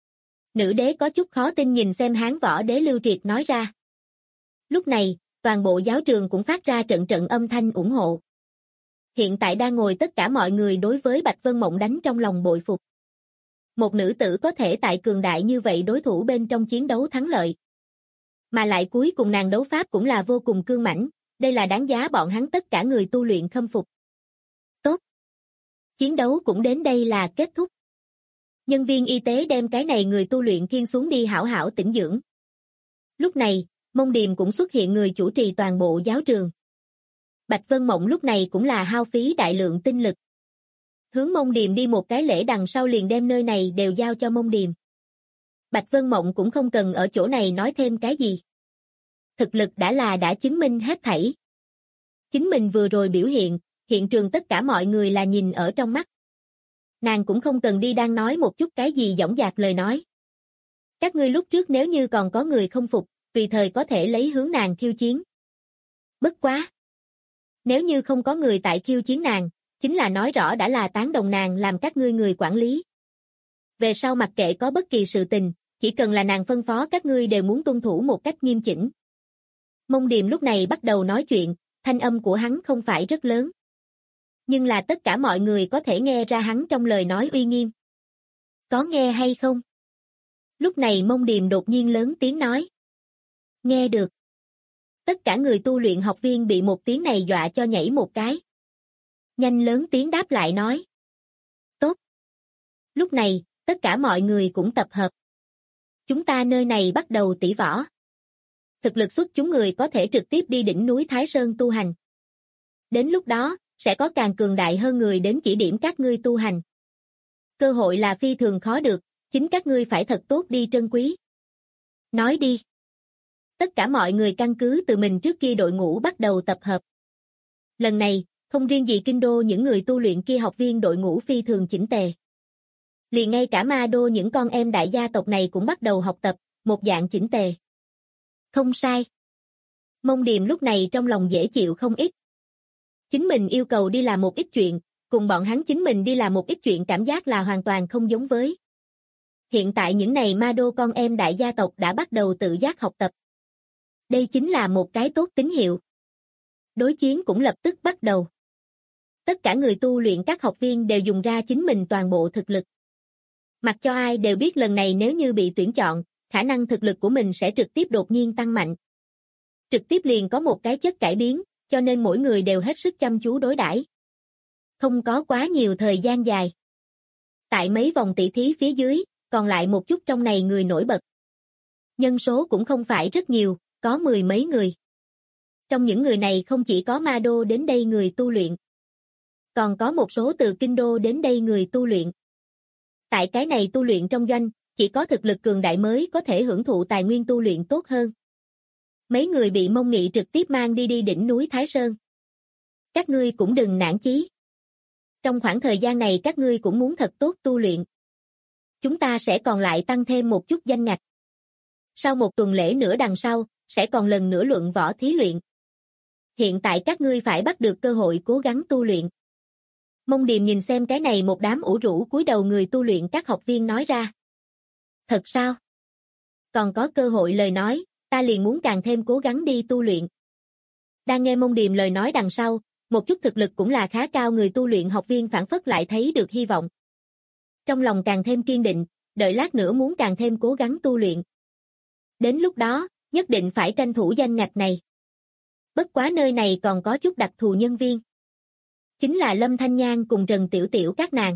Nữ đế có chút khó tin nhìn xem Hán Võ Đế Lưu Triệt nói ra. Lúc này, toàn bộ giáo trường cũng phát ra trận trận âm thanh ủng hộ. Hiện tại đang ngồi tất cả mọi người đối với Bạch Vân Mộng đánh trong lòng bội phục. Một nữ tử có thể tại cường đại như vậy đối thủ bên trong chiến đấu thắng lợi. Mà lại cuối cùng nàng đấu pháp cũng là vô cùng cương mãnh, đây là đáng giá bọn hắn tất cả người tu luyện khâm phục. Tốt. Chiến đấu cũng đến đây là kết thúc. Nhân viên y tế đem cái này người tu luyện khiêng xuống đi hảo hảo tĩnh dưỡng. Lúc này, Mông Điềm cũng xuất hiện người chủ trì toàn bộ giáo trường. Bạch Vân Mộng lúc này cũng là hao phí đại lượng tinh lực. Hướng Mông Điềm đi một cái lễ đằng sau liền đem nơi này đều giao cho Mông Điềm. Bạch Vân Mộng cũng không cần ở chỗ này nói thêm cái gì. Thực lực đã chứng minh hết thảy. Chính mình vừa rồi biểu hiện trường tất cả mọi người là nhìn ở trong mắt. Nàng cũng không cần đi đang nói một chút cái gì dõng dạc lời nói. Các ngươi lúc trước nếu như còn có người không phục, tùy thời có thể lấy hướng nàng khiêu chiến. Bất quá. Nếu như không có người tại khiêu chiến nàng, chính là nói rõ đã là tán đồng nàng làm các ngươi người quản lý. Về sau mặc kệ có bất kỳ sự tình, chỉ cần là nàng phân phó các ngươi đều muốn tuân thủ một cách nghiêm chỉnh. Mông Điềm lúc này bắt đầu nói chuyện, thanh âm của hắn không phải rất lớn. Nhưng là tất cả mọi người có thể nghe ra hắn trong lời nói uy nghiêm. Có nghe hay không? Lúc này Mông Điềm đột nhiên lớn tiếng nói. Nghe được. Tất cả người tu luyện học viên bị một tiếng này dọa cho nhảy một cái. Nhanh lớn tiếng đáp lại nói. Tốt. Lúc này, tất cả mọi người cũng tập hợp. Chúng ta nơi này bắt đầu tỷ võ. Thực lực xuất chúng người có thể trực tiếp đi đỉnh núi Thái Sơn tu hành. Đến lúc đó, sẽ có càng cường đại hơn người đến chỉ điểm các ngươi tu hành. Cơ hội là phi thường khó được, chính các ngươi phải thật tốt đi trân quý. Nói đi. Tất cả mọi người căn cứ từ mình trước kia đội ngũ bắt đầu tập hợp. Lần này, không riêng gì kinh đô những người tu luyện kia học viên đội ngũ phi thường chỉnh tề. Liền ngay cả ma đô những con em đại gia tộc này cũng bắt đầu học tập, một dạng chỉnh tề. Không sai. Mông Điềm lúc này trong lòng dễ chịu không ít. Chính mình yêu cầu đi làm một ít chuyện, cùng bọn hắn chính mình đi làm một ít chuyện cảm giác là hoàn toàn không giống với. Hiện tại những này ma đô con em đại gia tộc đã bắt đầu tự giác học tập. Đây chính là một cái tốt tín hiệu. Đối chiến cũng lập tức bắt đầu. Tất cả người tu luyện các học viên đều dùng ra chính mình toàn bộ thực lực. Mặc cho ai đều biết lần này nếu như bị tuyển chọn, khả năng thực lực của mình sẽ trực tiếp đột nhiên tăng mạnh. Trực tiếp liền có một cái chất cải biến, cho nên mỗi người đều hết sức chăm chú đối đãi. Không có quá nhiều thời gian dài. Tại mấy vòng tỷ thí phía dưới, còn lại một chút trong này người nổi bật. Nhân số cũng không phải rất nhiều, có 10 mấy người. Trong những người này không chỉ có ma đô đến đây người tu luyện. Còn có một số từ kinh đô đến đây người tu luyện. Tại cái này tu luyện trong doanh, chỉ có thực lực cường đại mới có thể hưởng thụ tài nguyên tu luyện tốt hơn. Mấy người bị Mông Nghị trực tiếp mang đi đỉnh núi Thái Sơn. Các ngươi cũng đừng nản chí. Trong khoảng thời gian này các ngươi cũng muốn thật tốt tu luyện. Chúng ta sẽ còn lại tăng thêm một chút danh ngạch. Sau một tuần lễ nữa đằng sau, sẽ còn lần nữa luận võ thí luyện. Hiện tại các ngươi phải bắt được cơ hội cố gắng tu luyện. Mông Điềm nhìn xem cái này một đám ủ rũ cúi đầu người tu luyện các học viên nói ra. Thật sao? Còn có cơ hội lời nói, ta liền muốn càng thêm cố gắng đi tu luyện. Đang nghe Mông Điềm lời nói đằng sau, một chút thực lực cũng là khá cao người tu luyện học viên phản phất lại thấy được hy vọng. Trong lòng càng thêm kiên định, đợi lát nữa muốn càng thêm cố gắng tu luyện. Đến lúc đó, nhất định phải tranh thủ danh ngạch này. Bất quá nơi này còn có chút đặc thù nhân viên. Chính là Lâm Thanh Nhan cùng Trần Tiểu Tiểu các nàng.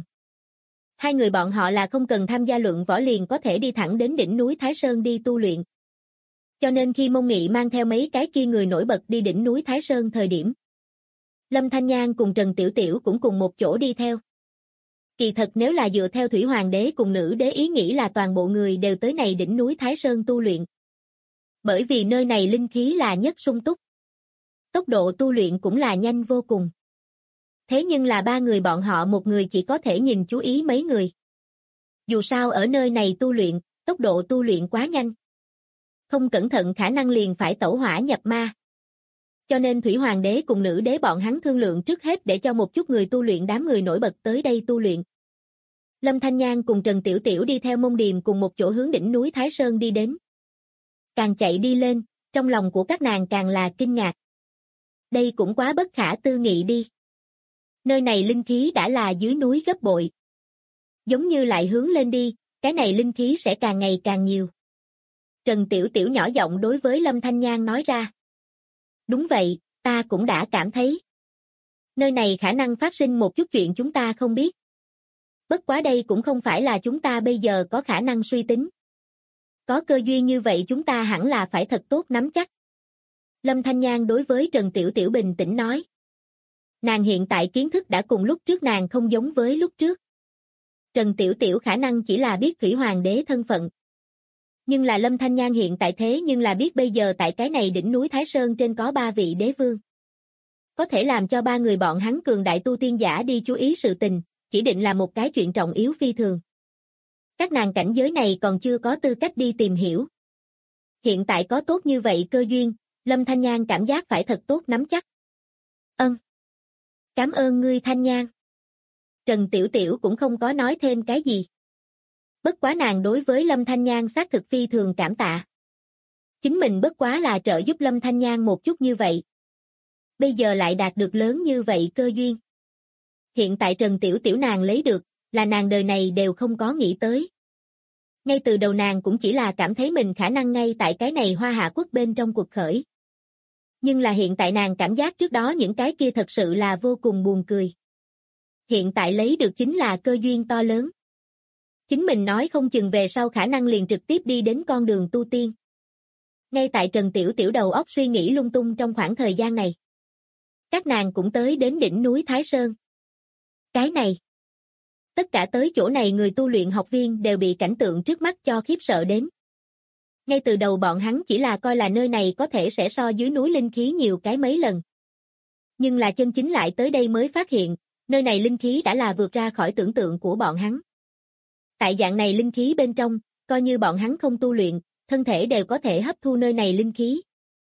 Hai người bọn họ là không cần tham gia luận võ liền có thể đi thẳng đến đỉnh núi Thái Sơn đi tu luyện. Cho nên khi Mông Nghị mang theo mấy cái kia người nổi bật đi đỉnh núi Thái Sơn thời điểm, Lâm Thanh Nhan cùng Trần Tiểu Tiểu cũng cùng một chỗ đi theo. Kỳ thật nếu là dựa theo Thủy Hoàng đế cùng nữ đế ý nghĩ là toàn bộ người đều tới này đỉnh núi Thái Sơn tu luyện. Bởi vì nơi này linh khí là nhất sung túc. Tốc độ tu luyện cũng là nhanh vô cùng. Thế nhưng là ba người bọn họ một người chỉ có thể nhìn chú ý mấy người. Dù sao ở nơi này tu luyện, tốc độ tu luyện quá nhanh. Không cẩn thận khả năng liền phải tẩu hỏa nhập ma. Cho nên Thủy Hoàng đế cùng nữ đế bọn hắn thương lượng trước hết để cho một chút người tu luyện đám người nổi bật tới đây tu luyện. Lâm Thanh Nhan cùng Trần Tiểu Tiểu đi theo Mông Điềm cùng một chỗ hướng đỉnh núi Thái Sơn đi đến. Càng chạy đi lên, trong lòng của các nàng càng là kinh ngạc. Đây cũng quá bất khả tư nghị đi. Nơi này linh khí đã là dưới núi gấp bội. Giống như lại hướng lên đi, cái này linh khí sẽ càng ngày càng nhiều. Trần Tiểu Tiểu nhỏ giọng đối với Lâm Thanh Nhan nói ra. Đúng vậy, ta cũng đã cảm thấy. Nơi này khả năng phát sinh một chút chuyện chúng ta không biết. Bất quá đây cũng không phải là chúng ta bây giờ có khả năng suy tính. Có cơ duyên như vậy chúng ta hẳn là phải thật tốt nắm chắc. Lâm Thanh Nhan đối với Trần Tiểu Tiểu bình tĩnh nói. Nàng hiện tại kiến thức đã cùng lúc trước nàng không giống với lúc trước. Trần Tiểu Tiểu khả năng chỉ là biết Thủy Hoàng đế thân phận. Nhưng là Lâm Thanh Nhan hiện tại thế nhưng là biết bây giờ tại cái này đỉnh núi Thái Sơn trên có 3 vị đế vương. Có thể làm cho 3 người bọn hắn cường đại tu tiên giả đi chú ý sự tình, chỉ định là một cái chuyện trọng yếu phi thường. Các nàng cảnh giới này còn chưa có tư cách đi tìm hiểu. Hiện tại có tốt như vậy cơ duyên, Lâm Thanh Nhan cảm giác phải thật tốt nắm chắc. Cảm ơn ngươi Thanh Nhan. Trần Tiểu Tiểu cũng không có nói thêm cái gì. Bất quá nàng đối với Lâm Thanh Nhan xác thực phi thường cảm tạ. Chính mình bất quá là trợ giúp Lâm Thanh Nhan một chút như vậy. Bây giờ lại đạt được lớn như vậy cơ duyên. Hiện tại Trần Tiểu Tiểu nàng lấy được, là nàng đời này đều không có nghĩ tới. Ngay từ đầu nàng cũng chỉ là cảm thấy mình khả năng ngay tại cái này Hoa Hạ quốc bên trong cuộc khởi. Nhưng là hiện tại nàng cảm giác trước đó những cái kia thật sự là vô cùng buồn cười. Hiện tại lấy được chính là cơ duyên to lớn. Chính mình nói không chừng về sau khả năng liền trực tiếp đi đến con đường tu tiên. Ngay tại Trần Tiểu Tiểu đầu óc suy nghĩ lung tung trong khoảng thời gian này. Các nàng cũng tới đến đỉnh núi Thái Sơn. Cái này. Tất cả tới chỗ này người tu luyện học viên đều bị cảnh tượng trước mắt cho khiếp sợ đến. Ngay từ đầu bọn hắn chỉ là coi là nơi này có thể sẽ so dưới núi linh khí nhiều cái mấy lần. Nhưng là chân chính lại tới đây mới phát hiện, nơi này linh khí đã là vượt ra khỏi tưởng tượng của bọn hắn. Tại dạng này linh khí bên trong, coi như bọn hắn không tu luyện, thân thể đều có thể hấp thu nơi này linh khí.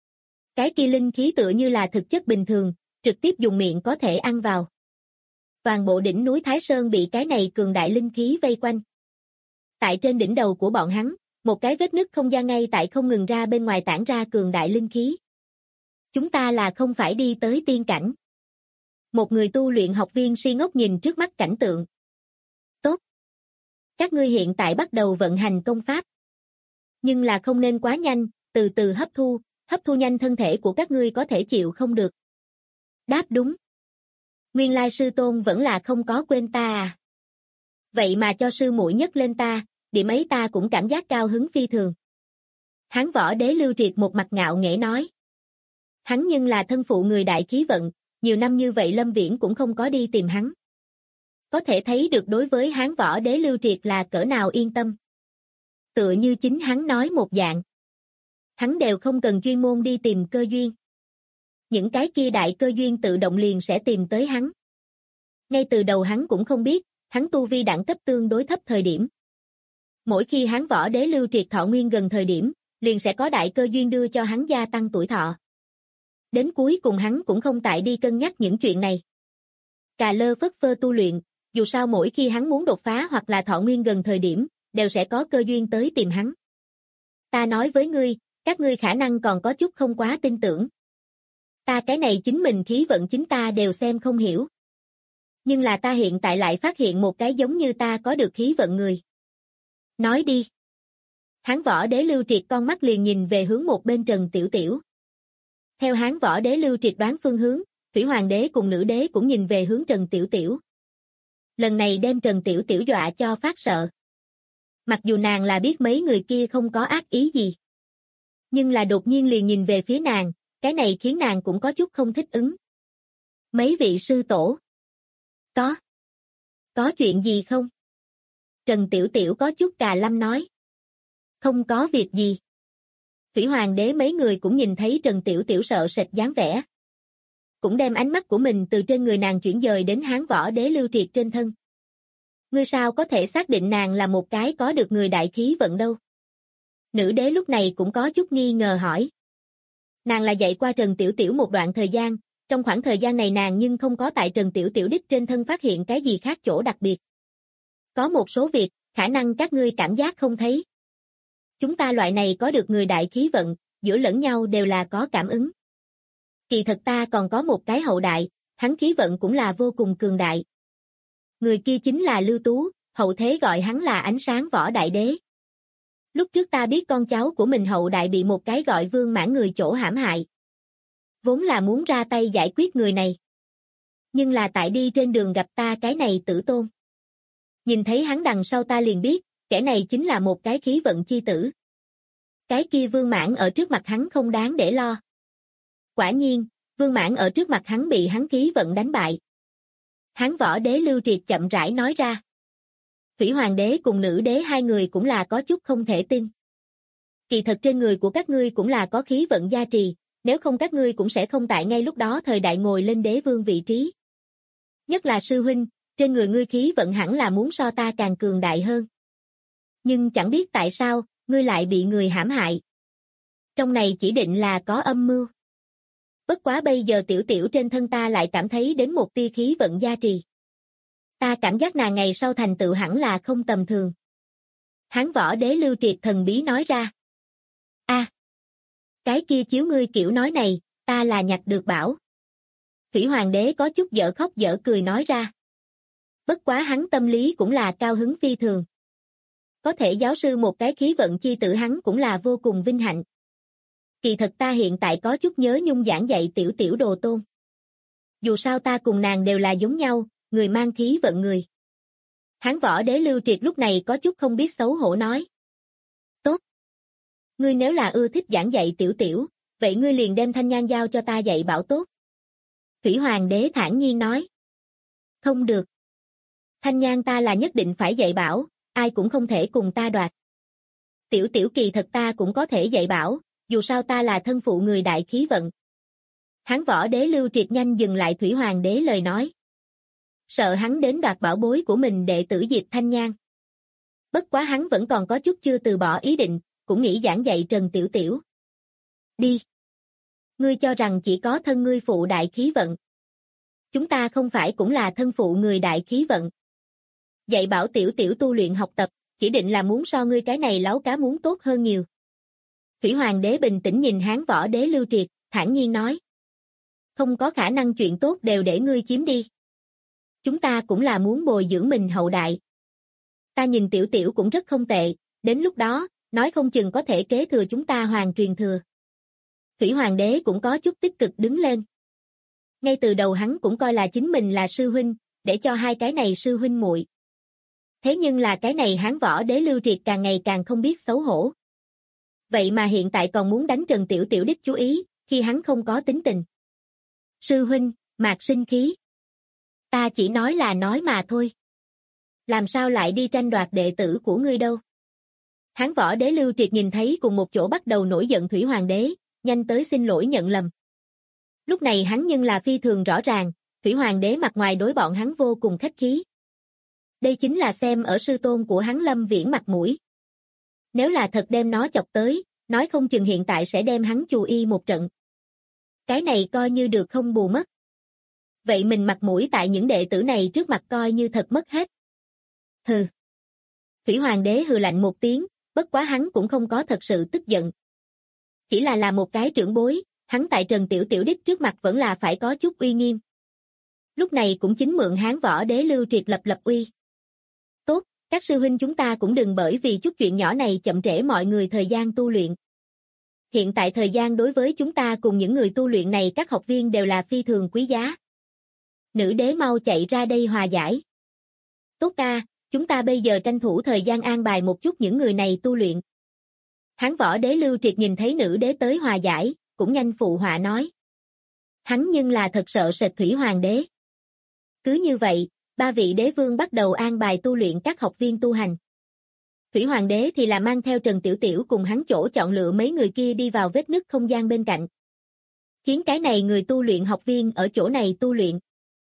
Cái kia linh khí tựa như là thực chất bình thường, trực tiếp dùng miệng có thể ăn vào. Toàn bộ đỉnh núi Thái Sơn bị cái này cường đại linh khí vây quanh. Tại trên đỉnh đầu của bọn hắn, một cái vết nứt không gian ngay tại không ngừng ra bên ngoài tản ra cường đại linh khí. Chúng ta là không phải đi tới tiên cảnh. Một người tu luyện học viên si ngốc nhìn trước mắt cảnh tượng. Tốt. Các ngươi hiện tại bắt đầu vận hành công pháp. Nhưng là không nên quá nhanh, từ từ hấp thu nhanh thân thể của các ngươi có thể chịu không được. Đáp đúng. Nguyên lai sư tôn vẫn là không có quên ta à. Vậy mà cho sư muội nhấc lên ta, điểm ấy ta cũng cảm giác cao hứng phi thường. Hán võ đế Lưu Triệt một mặt ngạo nghễ nói. Hắn nhưng là thân phụ người đại khí vận, nhiều năm như vậy Lâm Viễn cũng không có đi tìm hắn. Có thể thấy được đối với Hán võ đế Lưu Triệt là cỡ nào yên tâm. Tựa như chính hắn nói một dạng. Hắn đều không cần chuyên môn đi tìm cơ duyên. Những cái kia đại cơ duyên tự động liền sẽ tìm tới hắn. Ngay từ đầu hắn cũng không biết, hắn tu vi đẳng cấp tương đối thấp thời điểm. Mỗi khi Hán võ đế Lưu Triệt thọ nguyên gần thời điểm, liền sẽ có đại cơ duyên đưa cho hắn gia tăng tuổi thọ. Đến cuối cùng hắn cũng không tại đi cân nhắc những chuyện này. Cà lơ phất phơ tu luyện, dù sao mỗi khi hắn muốn đột phá hoặc là thọ nguyên gần thời điểm, đều sẽ có cơ duyên tới tìm hắn. Ta nói với ngươi, các ngươi khả năng còn có chút không quá tin tưởng. Ta cái này chính mình khí vận chính ta đều xem không hiểu. Nhưng là ta hiện tại lại phát hiện một cái giống như ta có được khí vận người. Nói đi. Hán võ đế Lưu Triệt con mắt liền nhìn về hướng một bên Trần Tiểu Tiểu. Theo Hán võ đế Lưu Triệt đoán phương hướng, Thủy Hoàng đế cùng nữ đế cũng nhìn về hướng Trần Tiểu Tiểu. Lần này đem Trần Tiểu Tiểu dọa cho phát sợ. Mặc dù nàng là biết mấy người kia không có ác ý gì. Nhưng là đột nhiên liền nhìn về phía nàng, cái này khiến nàng cũng có chút không thích ứng. Mấy vị sư tổ. Có chuyện gì không? Trần Tiểu Tiểu có chút cà lâm nói. Không có việc gì. Thủy Hoàng đế mấy người cũng nhìn thấy Trần Tiểu Tiểu sợ sệt dáng vẻ. Cũng đem ánh mắt của mình từ trên người nàng chuyển dời đến Hán Võ Đế Lưu Triệt trên thân. Ngươi sao có thể xác định nàng là một cái có được người đại khí vận đâu? Nữ đế lúc này cũng có chút nghi ngờ hỏi. Nàng là dạy qua Trần Tiểu Tiểu một đoạn thời gian, trong khoảng thời gian này nàng nhưng không có tại Trần Tiểu Tiểu đích trên thân phát hiện cái gì khác chỗ đặc biệt. Có một số việc, khả năng các ngươi cảm giác không thấy. Chúng ta loại này có được người đại khí vận, giữa lẫn nhau đều là có cảm ứng. Kỳ thật ta còn có một cái hậu đại, hắn khí vận cũng là vô cùng cường đại. Người kia chính là Lưu Tú, hậu thế gọi hắn là Ánh Sáng Võ Đại Đế. Lúc trước ta biết con cháu của mình hậu đại bị một cái gọi Vương Mãn người chỗ hãm hại. Vốn là muốn ra tay giải quyết người này. Nhưng là tại đi trên đường gặp ta cái này tử tôn. Nhìn thấy hắn đằng sau ta liền biết, kẻ này chính là một cái khí vận chi tử. Cái kia Vương Mãn ở trước mặt hắn không đáng để lo. Quả nhiên, Vương Mãn ở trước mặt hắn bị hắn khí vận đánh bại. Hán Võ Đế Lưu Triệt chậm rãi nói ra. Thủy Hoàng đế cùng nữ đế hai người cũng là có chút không thể tin. Kỳ thật trên người của các ngươi cũng là có khí vận gia trì, nếu không các ngươi cũng sẽ không tại ngay lúc đó thời đại ngồi lên đế vương vị trí. Nhất là sư huynh, trên người ngươi khí vận hẳn là muốn so ta càng cường đại hơn. Nhưng chẳng biết tại sao, ngươi lại bị người hãm hại. Trong này chỉ định là có âm mưu. Bất quá bây giờ Tiểu Tiểu trên thân ta lại cảm thấy đến một tia khí vận gia trì. Ta cảm giác nàng ngày sau thành tựu hẳn là không tầm thường. Hán Võ Đế Lưu Triệt thần bí nói ra. Cái kia chiếu ngươi kiểu nói này, ta là nhặt được bảo. Thủy Hoàng đế có chút dở khóc dở cười nói ra. Bất quá hắn tâm lý cũng là cao hứng phi thường. Có thể giáo sư một cái khí vận chi tử hắn cũng là vô cùng vinh hạnh. Kỳ thật ta hiện tại có chút nhớ nhung giảng dạy Tiểu Tiểu đồ tôn. Dù sao ta cùng nàng đều là giống nhau, người mang khí vận người. Hán Võ Đế Lưu Triệt lúc này có chút không biết xấu hổ nói. Tốt. Ngươi nếu là ưa thích giảng dạy Tiểu Tiểu, vậy ngươi liền đem Thanh Nhan giao cho ta dạy bảo tốt. Thủy Hoàng đế thản nhiên nói. Không được. Thanh Nhan ta là nhất định phải dạy bảo, ai cũng không thể cùng ta đoạt. Tiểu Tiểu kỳ thật ta cũng có thể dạy bảo, dù sao ta là thân phụ người đại khí vận. Hán Võ Đế Lưu Triệt nhanh dừng lại Thủy Hoàng đế lời nói. Sợ hắn đến đoạt bảo bối của mình đệ tử Diệp Thanh Nhan. Bất quá hắn vẫn còn có chút chưa từ bỏ ý định, cũng nghĩ giảng dạy Trần Tiểu Tiểu. Đi. Ngươi cho rằng chỉ có thân ngươi phụ đại khí vận. Chúng ta không phải cũng là thân phụ người đại khí vận. Dạy bảo Tiểu Tiểu tu luyện học tập, chỉ định là muốn so ngươi cái này láo cá muốn tốt hơn nhiều. Thủy Hoàng đế bình tĩnh nhìn Hán Võ Đế Lưu Triệt, thản nhiên nói. Không có khả năng chuyện tốt đều để ngươi chiếm đi. Chúng ta cũng là muốn bồi dưỡng mình hậu đại. Ta nhìn Tiểu Tiểu cũng rất không tệ, đến lúc đó, nói không chừng có thể kế thừa chúng ta hoàng truyền thừa. Thủy Hoàng đế cũng có chút tích cực đứng lên. Ngay từ đầu hắn cũng coi là chính mình là sư huynh, để cho hai cái này sư huynh muội. Thế nhưng là cái này Hán Võ Đế Lưu Triệt càng ngày càng không biết xấu hổ. Vậy mà hiện tại còn muốn đánh Trần Tiểu Tiểu đích chú ý, khi hắn không có tính tình. Sư huynh, mạc sinh khí. Ta chỉ nói là nói mà thôi. Làm sao lại đi tranh đoạt đệ tử của ngươi đâu? Hán Võ Đế Lưu Triệt nhìn thấy cùng một chỗ bắt đầu nổi giận Thủy Hoàng đế, nhanh tới xin lỗi nhận lầm. Lúc này hắn nhưng là phi thường rõ ràng, Thủy Hoàng đế mặt ngoài đối bọn hắn vô cùng khách khí. Đây chính là xem ở sư tôn của hắn Lâm Viễn mặt mũi. Nếu là thật đem nó chọc tới, nói không chừng hiện tại sẽ đem hắn chù y một trận. Cái này coi như được không bù mất. Vậy mình mặt mũi tại những đệ tử này trước mặt coi như thật mất hết. Hừ. Thủy Hoàng đế hừ lạnh một tiếng, bất quá hắn cũng không có thật sự tức giận. Chỉ là một cái trưởng bối, hắn tại Trần Tiểu Tiểu đích trước mặt vẫn là phải có chút uy nghiêm. Lúc này cũng chính mượn Hán Võ Đế Lưu Triệt lập uy. Tốt, các sư huynh chúng ta cũng đừng bởi vì chút chuyện nhỏ này chậm trễ mọi người thời gian tu luyện. Hiện tại thời gian đối với chúng ta cùng những người tu luyện này các học viên đều là phi thường quý giá. Nữ đế mau chạy ra đây hòa giải. Tốt ca, chúng ta bây giờ tranh thủ thời gian an bài một chút những người này tu luyện. Hán võ đế Lưu Triệt nhìn thấy nữ đế tới hòa giải, cũng nhanh phụ họa nói. Hắn nhưng là thật sợ sệt Thủy Hoàng đế. Cứ như vậy, ba vị đế vương bắt đầu an bài tu luyện các học viên tu hành. Thủy Hoàng đế thì là mang theo Trần Tiểu Tiểu cùng hắn chỗ chọn lựa mấy người kia đi vào vết nứt không gian bên cạnh. Khiến cái này người tu luyện học viên ở chỗ này tu luyện.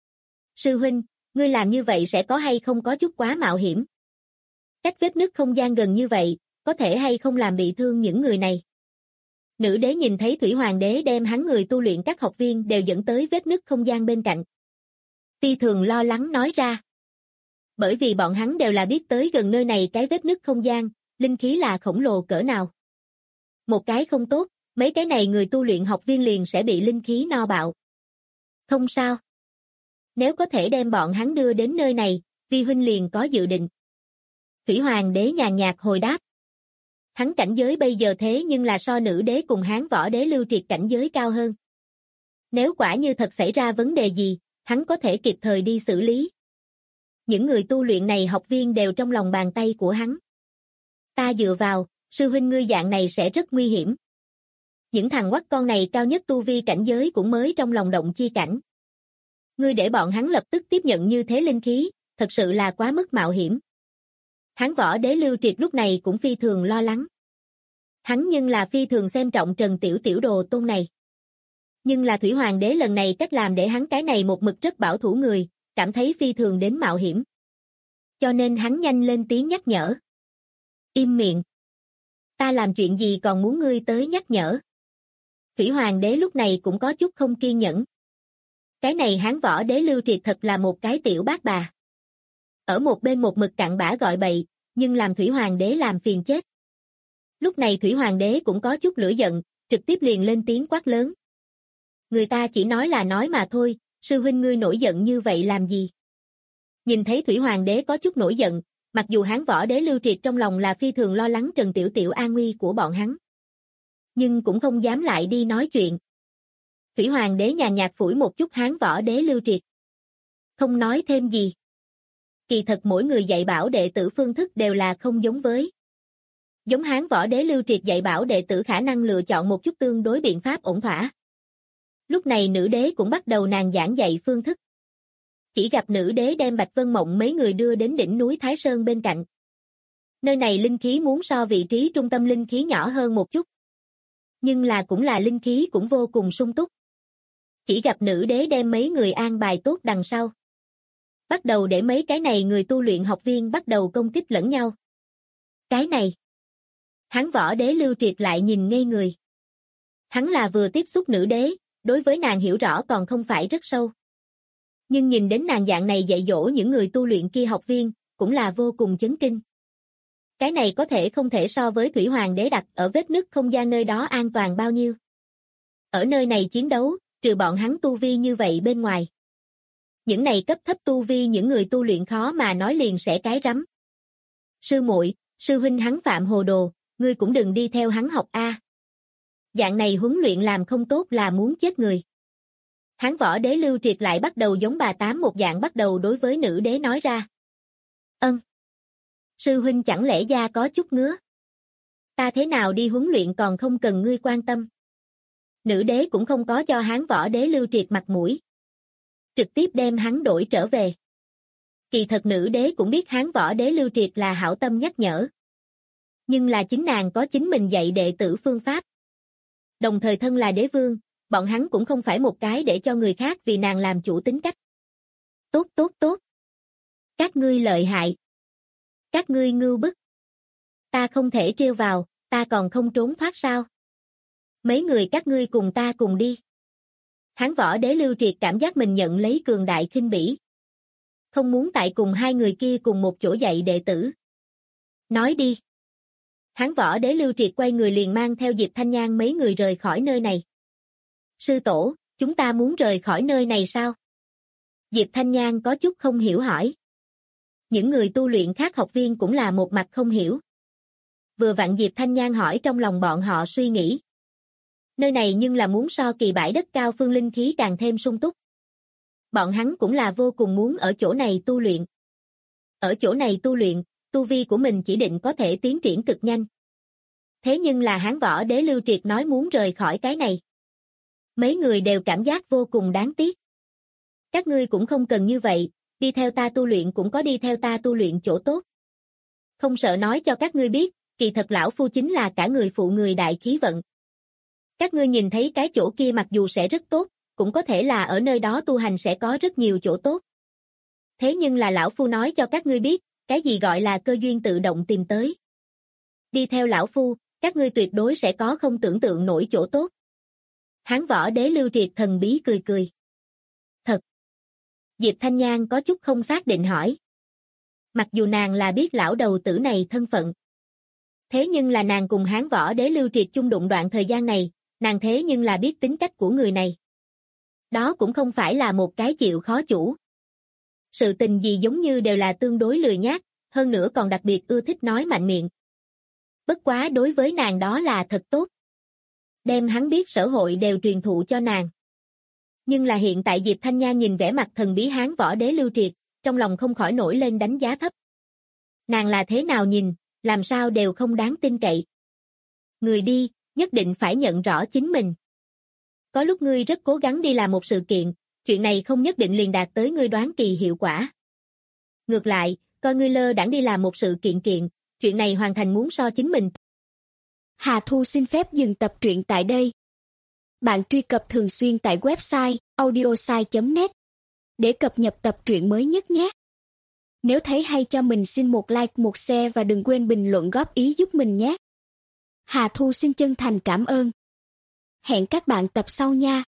Sư huynh, ngươi làm như vậy sẽ có hay không có chút quá mạo hiểm? Cách vết nứt không gian gần như vậy, có thể hay không làm bị thương những người này? Nữ đế nhìn thấy Thủy Hoàng đế đem hắn người tu luyện các học viên đều dẫn tới vết nứt không gian bên cạnh. Phi thường lo lắng nói ra. Bởi vì bọn hắn đều là biết tới gần nơi này cái vết nứt không gian, linh khí là khổng lồ cỡ nào. Một cái không tốt, mấy cái này người tu luyện học viên liền sẽ bị linh khí no bạo. Không sao. Nếu có thể đem bọn hắn đưa đến nơi này, vi huynh liền có dự định. Thủy Hoàng đế nhàn nhạt hồi đáp. Hắn cảnh giới bây giờ thế nhưng là so nữ đế cùng Hán võ đế Lưu Triệt cảnh giới cao hơn. Nếu quả như thật xảy ra vấn đề gì, hắn có thể kịp thời đi xử lý. Những người tu luyện này học viên đều trong lòng bàn tay của hắn. Ta dựa vào, sư huynh ngươi dạng này sẽ rất nguy hiểm. Những thằng quắc con này cao nhất tu vi cảnh giới cũng mới trong lòng động chi cảnh. Ngươi để bọn hắn lập tức tiếp nhận như thế linh khí, thật sự là quá mức mạo hiểm. Hán võ đế Lưu Triệt lúc này cũng phi thường lo lắng. Hắn nhưng là phi thường xem trọng Trần Tiểu Tiểu đồ tôn này. Nhưng là Thủy Hoàng đế lần này cách làm để hắn cái này một mực rất bảo thủ người, cảm thấy phi thường đến mạo hiểm. Cho nên hắn nhanh lên tiếng nhắc nhở. Im miệng. Ta làm chuyện gì còn muốn ngươi tới nhắc nhở. Thủy Hoàng đế lúc này cũng có chút không kiên nhẫn. Cái này Hán võ đế Lưu Triệt thật là một cái tiểu bác bà. Ở một bên một mực cặn bã gọi bậy, nhưng làm Thủy Hoàng đế làm phiền chết. Lúc này Thủy Hoàng đế cũng có chút lửa giận, trực tiếp liền lên tiếng quát lớn. Người ta chỉ nói là nói mà thôi, sư huynh ngươi nổi giận như vậy làm gì? Nhìn thấy Thủy Hoàng đế có chút nổi giận, mặc dù Hán võ đế Lưu Triệt trong lòng là phi thường lo lắng Trần Tiểu Tiểu an nguy của bọn hắn. Nhưng cũng không dám lại đi nói chuyện. Thủy Hoàng đế nhàn nhạt phủi một chút Hán võ đế Lưu Triệt. Không nói thêm gì. Kỳ thật mỗi người dạy bảo đệ tử phương thức đều là không giống với. Giống Hán võ đế Lưu Triệt dạy bảo đệ tử khả năng lựa chọn một chút tương đối biện pháp ổn thỏa. Lúc này nữ đế cũng bắt đầu nàng giảng dạy phương thức. Chỉ gặp nữ đế đem Bạch Vân Mộng mấy người đưa đến đỉnh núi Thái Sơn bên cạnh. Nơi này linh khí muốn so vị trí trung tâm linh khí nhỏ hơn một chút. Nhưng là cũng là linh khí cũng vô cùng sung túc. Chỉ gặp nữ đế đem mấy người an bài tốt đằng sau. Bắt đầu để mấy cái này người tu luyện học viên bắt đầu công kích lẫn nhau. Cái này. Hán võ đế Lưu Triệt lại nhìn ngây người. Hắn là vừa tiếp xúc nữ đế, đối với nàng hiểu rõ còn không phải rất sâu. Nhưng nhìn đến nàng dạng này dạy dỗ những người tu luyện kia học viên, cũng là vô cùng chấn kinh. Cái này có thể không thể so với Thủy Hoàng đế đặt ở vết nứt không gian nơi đó an toàn bao nhiêu. Ở nơi này chiến đấu, trừ bọn hắn tu vi như vậy bên ngoài. Những này cấp thấp tu vi những người tu luyện khó mà nói liền sẽ cái rắm. Sư muội, sư huynh hắn phạm hồ đồ, ngươi cũng đừng đi theo hắn học a. Dạng này huấn luyện làm không tốt là muốn chết người. Hán võ đế Lưu Triệt lại bắt đầu giống bà tám một dạng bắt đầu đối với nữ đế nói ra. Sư huynh chẳng lẽ da có chút ngứa? Ta thế nào đi huấn luyện còn không cần ngươi quan tâm. Nữ đế cũng không có cho Hán võ đế Lưu Triệt mặt mũi. Trực tiếp đem hắn đổi trở về. Kỳ thật nữ đế cũng biết Hán võ đế Lưu Triệt là hảo tâm nhắc nhở. Nhưng là chính nàng có chính mình dạy đệ tử phương pháp. Đồng thời thân là đế vương, bọn hắn cũng không phải một cái để cho người khác vì nàng làm chủ tính cách. Tốt. Các ngươi lợi hại. Các ngươi ngưu bức. Ta không thể trêu vào, ta còn không trốn thoát sao? Mấy người các ngươi cùng ta cùng đi. Hán võ đế Lưu Triệt cảm giác mình nhận lấy cường đại khinh bỉ. Không muốn tại cùng hai người kia cùng một chỗ dạy đệ tử. Nói đi. Hán võ đế Lưu Triệt quay người liền mang theo Diệp Thanh Nhan mấy người rời khỏi nơi này. Sư tổ, chúng ta muốn rời khỏi nơi này sao? Diệp Thanh Nhan có chút không hiểu hỏi. Những người tu luyện khác học viên cũng là một mặt không hiểu. Vừa vặn Diệp Thanh Nhan hỏi trong lòng bọn họ suy nghĩ. Nơi này nhưng là muốn so kỳ bãi đất cao phương linh khí càng thêm sung túc. Bọn hắn cũng là vô cùng muốn ở chỗ này tu luyện. Ở chỗ này tu luyện, tu vi của mình chỉ định có thể tiến triển cực nhanh. Thế nhưng là Hán Võ Đế Lưu Triệt nói muốn rời khỏi cái này. Mấy người đều cảm giác vô cùng đáng tiếc. Các ngươi cũng không cần như vậy, đi theo ta tu luyện cũng có đi theo ta tu luyện chỗ tốt. Không sợ nói cho các ngươi biết, kỳ thật lão phu chính là cả người phụ người đại khí vận. Các ngươi nhìn thấy cái chỗ kia mặc dù sẽ rất tốt, cũng có thể là ở nơi đó tu hành sẽ có rất nhiều chỗ tốt. Thế nhưng là lão phu nói cho các ngươi biết, cái gì gọi là cơ duyên tự động tìm tới. Đi theo lão phu, các ngươi tuyệt đối sẽ có không tưởng tượng nổi chỗ tốt. Hán Võ Đế Lưu Triệt thần bí cười cười. Thật. Diệp Thanh Nhan có chút không xác định hỏi. Mặc dù nàng là biết lão đầu tử này thân phận. Thế nhưng là nàng cùng Hán Võ Đế Lưu Triệt chung đụng đoạn thời gian này, nàng thế nhưng là biết tính cách của người này. Đó cũng không phải là một cái chịu khó chủ. Sự tình gì giống như đều là tương đối lười nhác, hơn nữa còn đặc biệt ưa thích nói mạnh miệng. Bất quá đối với nàng đó là thật tốt. Đem hắn biết sở hội đều truyền thụ cho nàng. Nhưng là hiện tại Diệp Thanh Nhan nhìn vẻ mặt thần bí Hán Võ Đế Lưu Triệt, trong lòng không khỏi nổi lên đánh giá thấp. Nàng là thế nào nhìn, làm sao đều không đáng tin cậy. Người đi, nhất định phải nhận rõ chính mình. Có lúc ngươi rất cố gắng đi làm một sự kiện, chuyện này không nhất định liền đạt tới ngươi đoán kỳ hiệu quả. Ngược lại, coi ngươi lơ đãng đi làm một sự kiện, chuyện này hoàn thành muốn so chính mình. Hà Thu xin phép dừng tập truyện tại đây. Bạn truy cập thường xuyên tại website audiosai.net để cập nhật tập truyện mới nhất nhé. Nếu thấy hay cho mình xin một like, một share và đừng quên bình luận góp ý giúp mình nhé. Hà Thu xin chân thành cảm ơn. Hẹn các bạn tập sau nha.